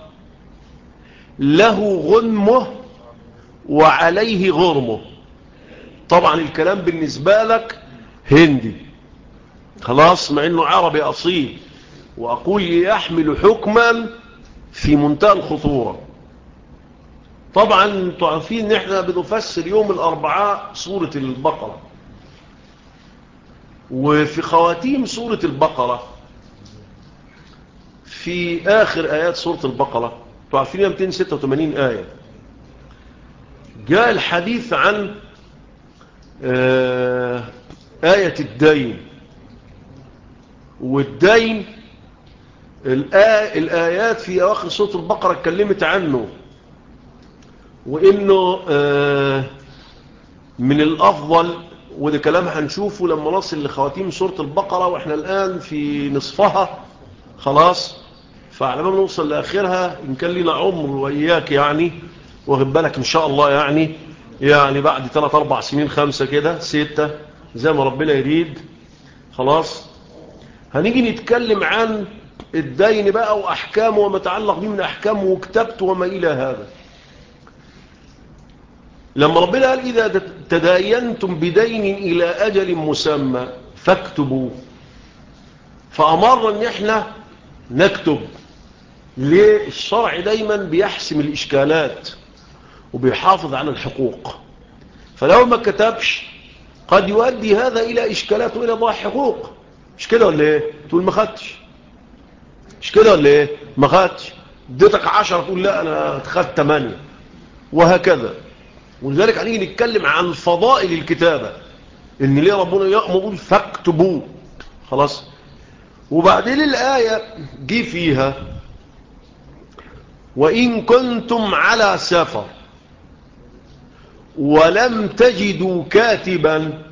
له غنمه وعليه غرمه. طبعا الكلام بالنسبة لك هندي خلاص، مع انه عربي اصيل، واقول يحمل حكما في منتهى الخطورة. طبعا تعرفين ان احنا بنفسر يوم الاربعاء سورة البقرة، وفي خواتيم سورة البقرة في اخر ايات سورة البقرة تعرفين 286 آية، جاء الحديث عن آية الدين. والدين الآيات في أواخر سورة البقرة اتكلمت عنه، وإنه من الأفضل، وده كلام هنشوفه لما نصل لخواتيم سورة البقرة، وإحنا الآن في نصفها خلاص، فعلى ما نوصل لآخرها إن كان لنا عمر وإياك يعني، واخد بالك إن شاء الله يعني بعد 3-4 سنين 5 كده 6 زي ما ربنا يريد خلاص، هنيجي نتكلم عن الدين بقى وأحكامه وما تعلق به من أحكامه وكتابته وما إلى هذا. لما ربنا قال: إذا تداينتم بدين إلى أجل مسمى فاكتبوا. فأمرنا ان احنا نكتب. ليه؟ الشرع دايما بيحسم الإشكالات وبيحافظ على الحقوق، فلو ما كتبش قد يؤدي هذا إلى إشكالات وإلى ضاع حقوق. مش كده ولا ايه؟ تقول ما خدتش. مش كده ولا ايه؟ ما خدتش. اديتك 10 تقول لا انا خدت 8، وهكذا. ولذلك هنيجي نتكلم عن فضائل الكتابة، ان ليه ربنا يأمر فاكتبوا. خلاص. وبعدين الآية جي فيها وإن كنتم على سفر ولم تجدوا كاتبا.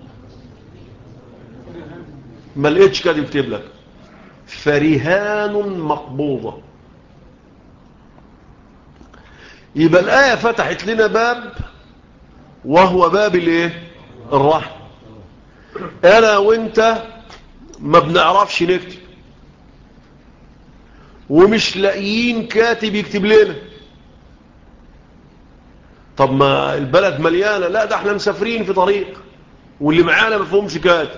ما لقيتش كاتب يكتب لك، فرهان مقبوضة. يبقى الآية فتحت لنا باب، وهو باب الايه؟ الرحم. انا وانت ما بنعرفش نكتب ومش لاقيين كاتب يكتب لنا. طب ما البلد مليانة. لا، ده احنا مسافرين في طريق واللي معانا ما فيهمش كاتب.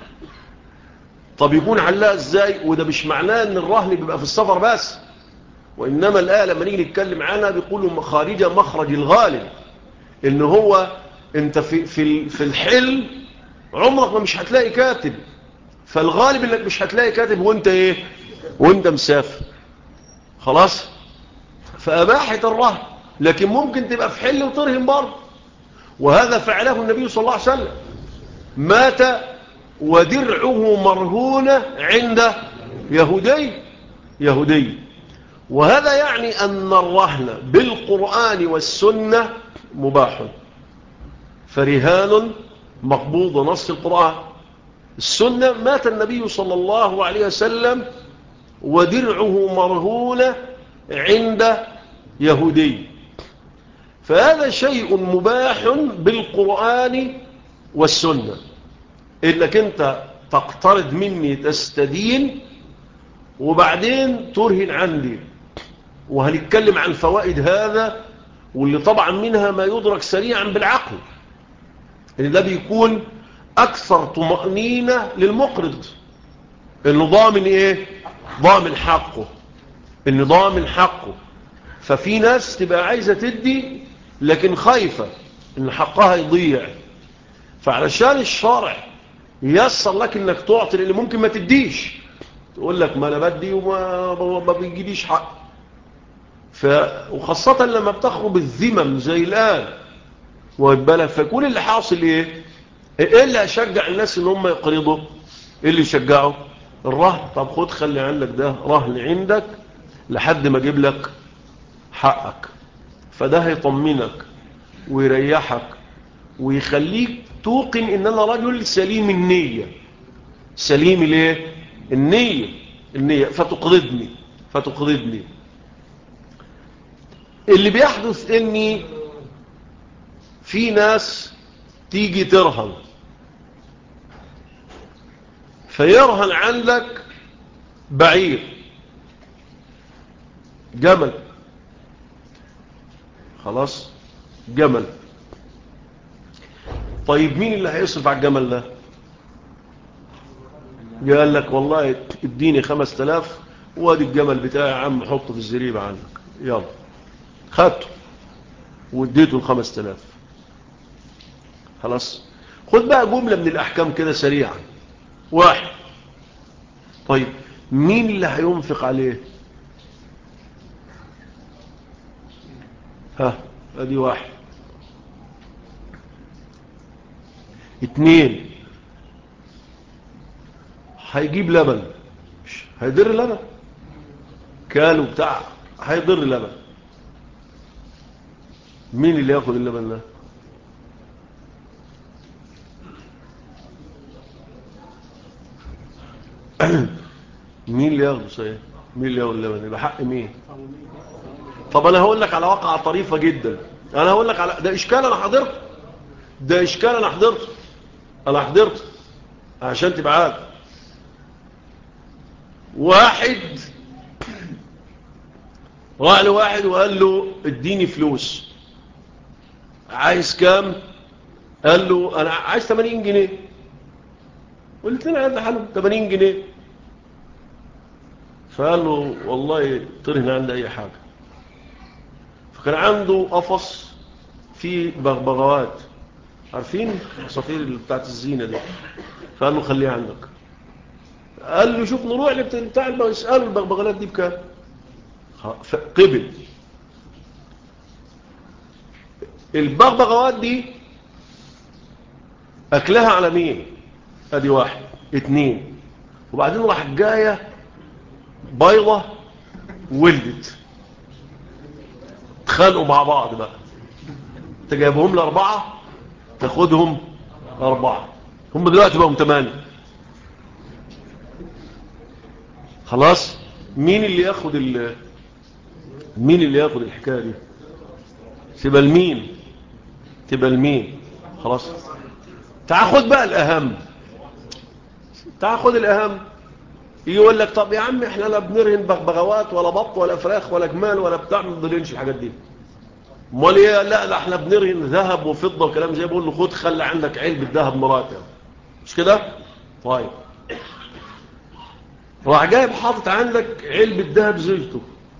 طب يكون حلها ازاي؟ وده مش معناه ان الرهن بيبقى في السفر بس، وانما الآية لما نيجي نتكلم عنها بيقولوا خارج مخرج الغالب، ان هو انت في الحل عمرك ما مش هتلاقي كاتب، فالغالب انك مش هتلاقي كاتب وانت ايه؟ وانت مسافر. خلاص. فاباحت الرهن، لكن ممكن تبقى في حل وترهن برضه، وهذا فعله النبي صلى الله عليه وسلم. مات ودرعه مرهونة عند يهودي. وهذا يعني أن الرهن بالقرآن والسنة مباح. فرهان مقبوض نص القرآن. السنة مات النبي صلى الله عليه وسلم ودرعه مرهونة عند يهودي. فهذا شيء مباح بالقرآن والسنة. إنك أنت تقترض مني تستدين وبعدين ترهن عندي، وهنتكلم عن فوائد هذا، واللي طبعا منها ما يدرك سريعا بالعقل، إن ده بيكون أكثر طمأنينة للمقرض، إنه ضامن إيه؟ ضامن حقه. إنه ضامن حقه. ففي ناس تبقى عايزة تدي لكن خايفة إن حقها يضيع، فعلشان الشرع ييسر لك إنك تعطي، اللي ممكن ما تديش، تقول لك ما أنا بدي وما بيجيليش حق. وخاصة لما بتخرب الذمم زي الآن وبالك، فيكون اللي حاصل إيه اللي هيشجع الناس إن هم يقرضوا؟ إيه اللي يشجعوا؟ الرهن. طب خد خلي عندك ده رهن عندك لحد ما اجيب لك حقك. فده هيطمنك ويريحك ويخليك توقن ان انا رجل سليم النية. سليم ليه؟ النية فتقرضني. اللي بيحدث اني في ناس تيجي ترهن، فيرهن عندك بعير، جمل. خلاص، جمل. طيب مين اللي هيصرف على الجمل ده؟ قال لك والله اديني 5000 وادي الجمل بتاعي يا عم، حطه في الزريبة عندك. يلا، خدته واديته 5000. خلاص. خد بقى جملة من الأحكام كده سريعا. واحد، طيب مين اللي هينفق عليه؟ ادي واحد. 2، هيجيب لبن، هيضر لبن، كالو بتاع هيضر لبن. مين اللي ياخد اللبن ده؟ مين اللي ياخده؟ صحيح، مين اللي ياخد اللبن؟ يبقى حق مين؟ طب انا هقول لك على واقعة طريفة جدا. انا هقول لك على ده اشكال انا حضرت عشان تبقى عارف. واحد راح لواحد وقال له اديني فلوس. عايز كام؟ قال له انا عايز 80 جنيه. والاثنين عند حالهم 80 جنيه. فقال له والله ترهن عندي اي حاجة. فكان عنده قفص فيه بغبغاوات، عارفين عصافير بتاعت الزينة دي. فقال له خليه عندك. قال له شوف نروح بتاع يسأله البغبغاوات دي بكام. قبل. البغبغاوات دي اكلها على مين؟ ادي واحد. اتنين. وبعدين راح جايه بيضة ولدت، اتخانقوا مع بعض بقى. انت جايبهم لأربعة، تاخدهم أربعة، هم دلوقتي بقوا 8. خلاص. مين اللي ياخد الحكاية دي؟ تبقى لمين؟ تبقى لمين؟ خلاص. تاخد بقى الأهم. تاخد الأهم. يقول لك طب يا عم احنا لا بنرهن بغبغاوات ولا بط ولا فراخ ولا جمال ولا بتاع، ما بنرهنش الحاجات دي. امال ايه؟ لا احنا بنرهن ذهب وفضه وكلام زي. بقول له خد خلي عندك علبه ذهب مراتب، مش كده؟ طيب. راح جايب حاطط عندك علبه ذهب زوجته،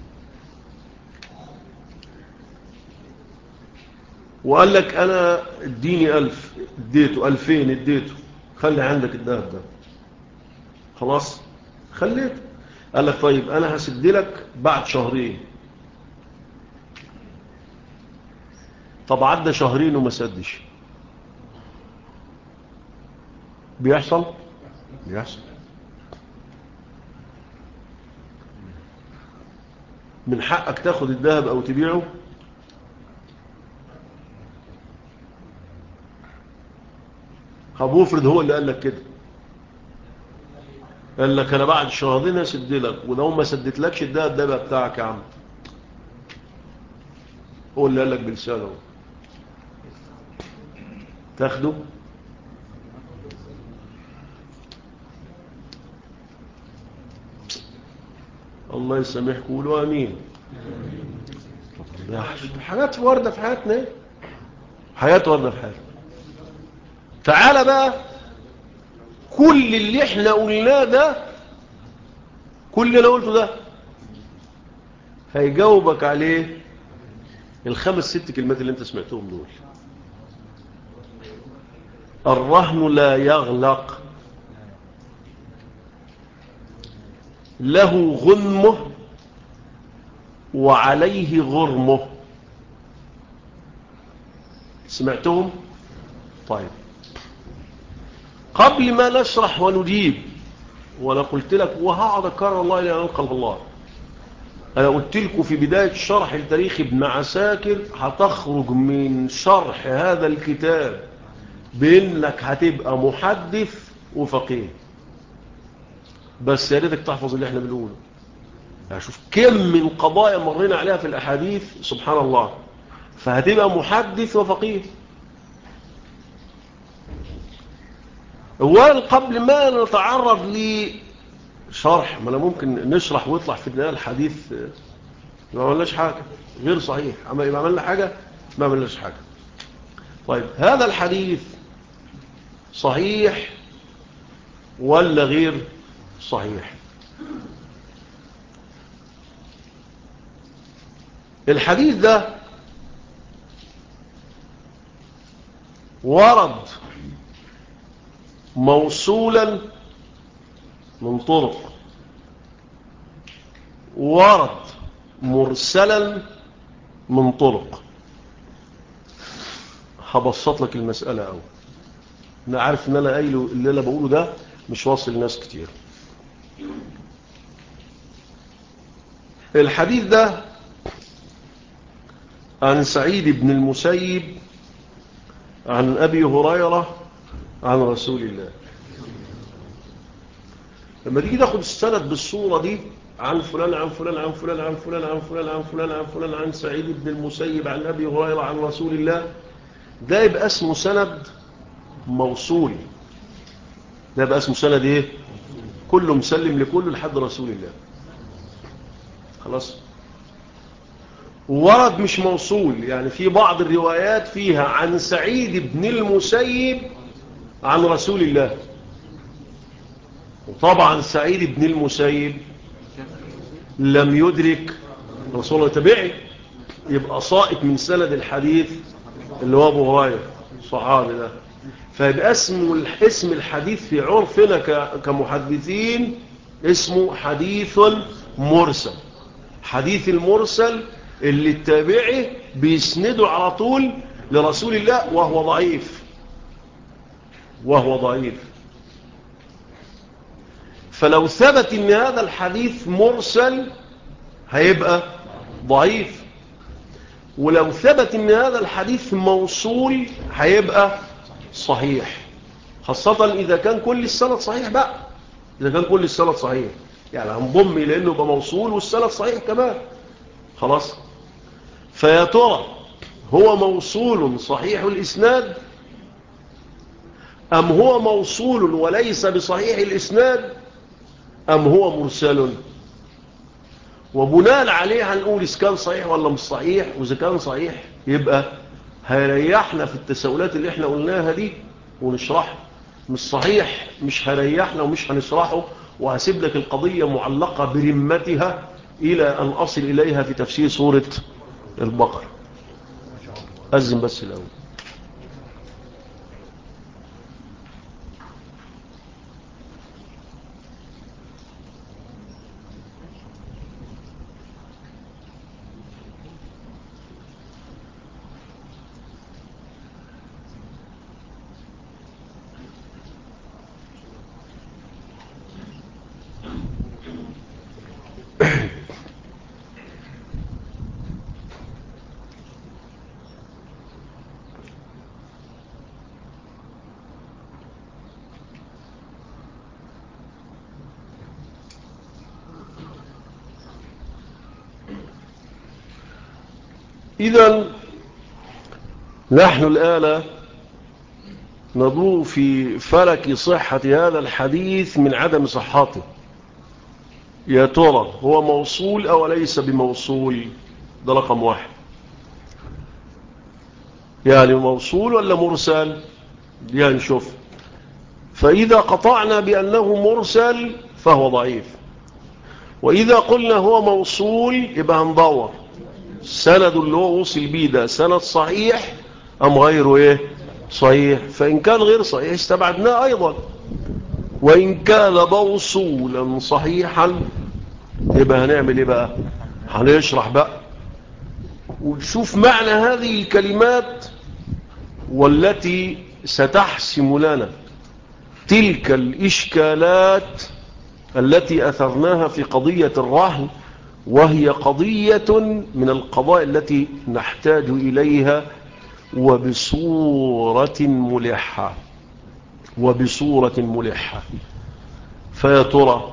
وقال لك انا اديني 1000، اديته 2000، اديته خلي عندك الذهب ده. خلاص خليته. قال لك طيب انا هسد لك بعد شهرين. طب عدى شهرين وما سدش. بيحصل. من حقك تاخد الذهب او تبيعه. ابو افرض هو اللي قال لك كده، قال لك انا بعد شهرين هسد لك، ولو ما سدتلكش الذهب ده بقى بتاعك يا عم. هو اللي قال لك بلسانه، تاخده. الله يسامحكم، قولوا امين. حاجات وارده في حياتنا، حياه وارده في حياتنا. تعالى بقى، كل اللي احنا قلناه ده، كل اللي قلته ده هيجاوبك عليه الخمس ست كلمات اللي انت سمعتهم دول. الرهن لا يغلق، له غنمه وعليه غرمه. سمعتهم؟ طيب، قبل ما نشرح ونجيب، وانا قلت لك وهقعد اكرر الله الى ان القى الله، انا قلت لكم في بدايه شرح التاريخ ابن عساكر هتخرج من شرح هذا الكتاب بانك هتبقى محدث وفقيه. بس يا ريتك تحفظ اللي احنا بنقوله. شوف كم من قضايا مرينا عليها في الاحاديث، سبحان الله. فهتبقى محدث وفقيه. اولا قبل ما نتعرض لشرح، ما انا ممكن نشرح ويطلع في النهايه الحديث ما عملناش حاجه غير صحيح. اما يبقى عملنا حاجه ما عملناش حاجه. طيب هذا الحديث صحيح ولا غير صحيح؟ الحديث ده ورد موصولا من طرق، ورد مرسلا من طرق. هبسط لك المسألة أوي. أنا عارف إن أنا قايله اللي أنا بقوله ده مش واصل لناس كتير. الحديث ده عن سعيد بن المسيب عن أبي هريرة عن رسول الله. لما تيجي تاخد السند بالصورة دي، عن فلان عن فلان عن فلان عن فلان عن فلان عن فلان عن فلان عن سعيد بن المسيب عن أبي هريرة عن رسول الله، ده يبقى اسمه سند موصول. ده يبقى اسمه سند ايه؟ كله مسلم لكله لحد رسول الله. خلاص. ورد مش موصول، يعني في بعض الروايات فيها عن سعيد بن المسيب عن رسول الله. وطبعا سعيد بن المسيب لم يدرك رسول الله تبعي، يبقى ساقط من سند الحديث اللي هو ابو هريره صحابي ده. فيبقى اسم الحديث في عرفنا كمحدثين اسمه حديث مرسل. حديث المرسل اللي التابعي بيسنده على طول لرسول الله وهو ضعيف. فلو ثبت ان هذا الحديث مرسل هيبقى ضعيف، ولو ثبت ان هذا الحديث موصول هيبقى صحيح، خاصة اذا كان كل السند صحيح بقى. اذا كان كل السند صحيح يعني هنضم لانه يبقى موصول والسند صحيح كمان خلاص. فيا ترى هو موصول صحيح الاسناد ام هو موصول وليس بصحيح الاسناد ام هو مرسل؟ وبناء عليه هنقول إذا كان صحيح ولا مش صحيح. وإذا كان صحيح يبقى هيريحنا في التساؤلات اللي احنا قلناها دي ونشرحها. مش صحيح مش هيريحنا ومش هنشرحه، وهسيب لك القضية معلقة برمتها إلى أن أصل إليها في تفسير سورة البقرة. أزم بس الأول. إذن نحن الآن ندور في فلك صحة هذا الحديث من عدم صحته. يا ترى هو موصول أو ليس بموصول؟ ده رقم واحد. يعني موصول ولا مرسل؟ دي هنشوف. فإذا قطعنا بأنه مرسل فهو ضعيف، وإذا قلنا هو موصول يبقى هندور السند اللي هو وصل بيه ده سند صحيح أم غيره إيه؟ صحيح. فإن كان غير صحيح استبعدناه أيضا، وإن كان موصولا صحيحا يبقى هنعمل إيه بقى؟ هنشرح بقى ونشوف معنى هذه الكلمات والتي ستحسم لنا تلك الإشكالات التي أثرناها في قضية الرهن، وهي قضية من القضايا التي نحتاج إليها وبصورة ملحة. فيا ترى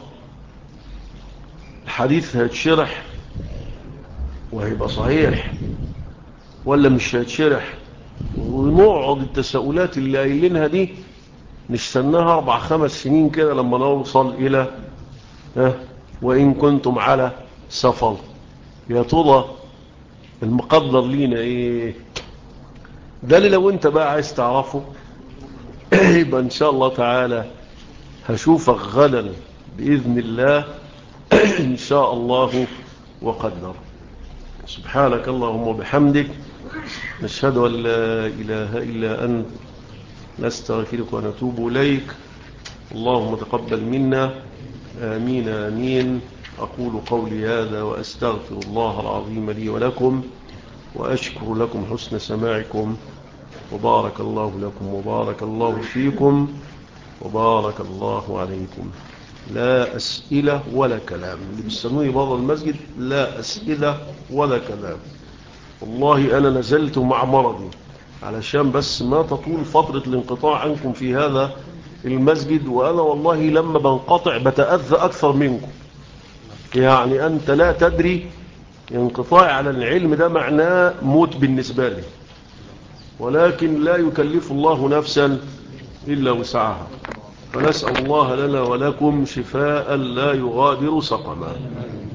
الحديث هيتشرح وهيبقى صحيح ولا مش هيتشرح؟ ونقعد التساؤلات اللي قايلينها دي نستناها 4-5 سنين كده لما نوصل إلى وإن كنتم على سفر. يا ترى المقدر لينا إيه؟ ده اللي لو أنت بقى عايز تعرفه يبقى إن شاء الله تعالى هشوفك غدا بإذن الله إن شاء الله وقدر. سبحانك اللهم وبحمدك نشهد أن لا إله إلا أنت نستغفرك ونتوب إليك. اللهم تقبل منا. آمين آمين. أقول قولي هذا وأستغفر الله العظيم لي ولكم، وأشكر لكم حسن سماعكم، وبارك الله لكم وبارك الله فيكم وبارك الله عليكم. لا أسئلة ولا كلام. اللي بيستنوني بره المسجد لا أسئلة ولا كلام. والله أنا نزلت مع مرضي علشان بس ما تطول فترة الانقطاع عنكم في هذا المسجد، وأنا والله لما بنقطع بتأذى أكثر منكم. يعني أنت لا تدري انقطاع على العلم ده معناه موت بالنسبة لي، ولكن لا يكلف الله نفسا إلا وسعها. فنسأل الله لنا ولكم شفاء لا يغادر سقما.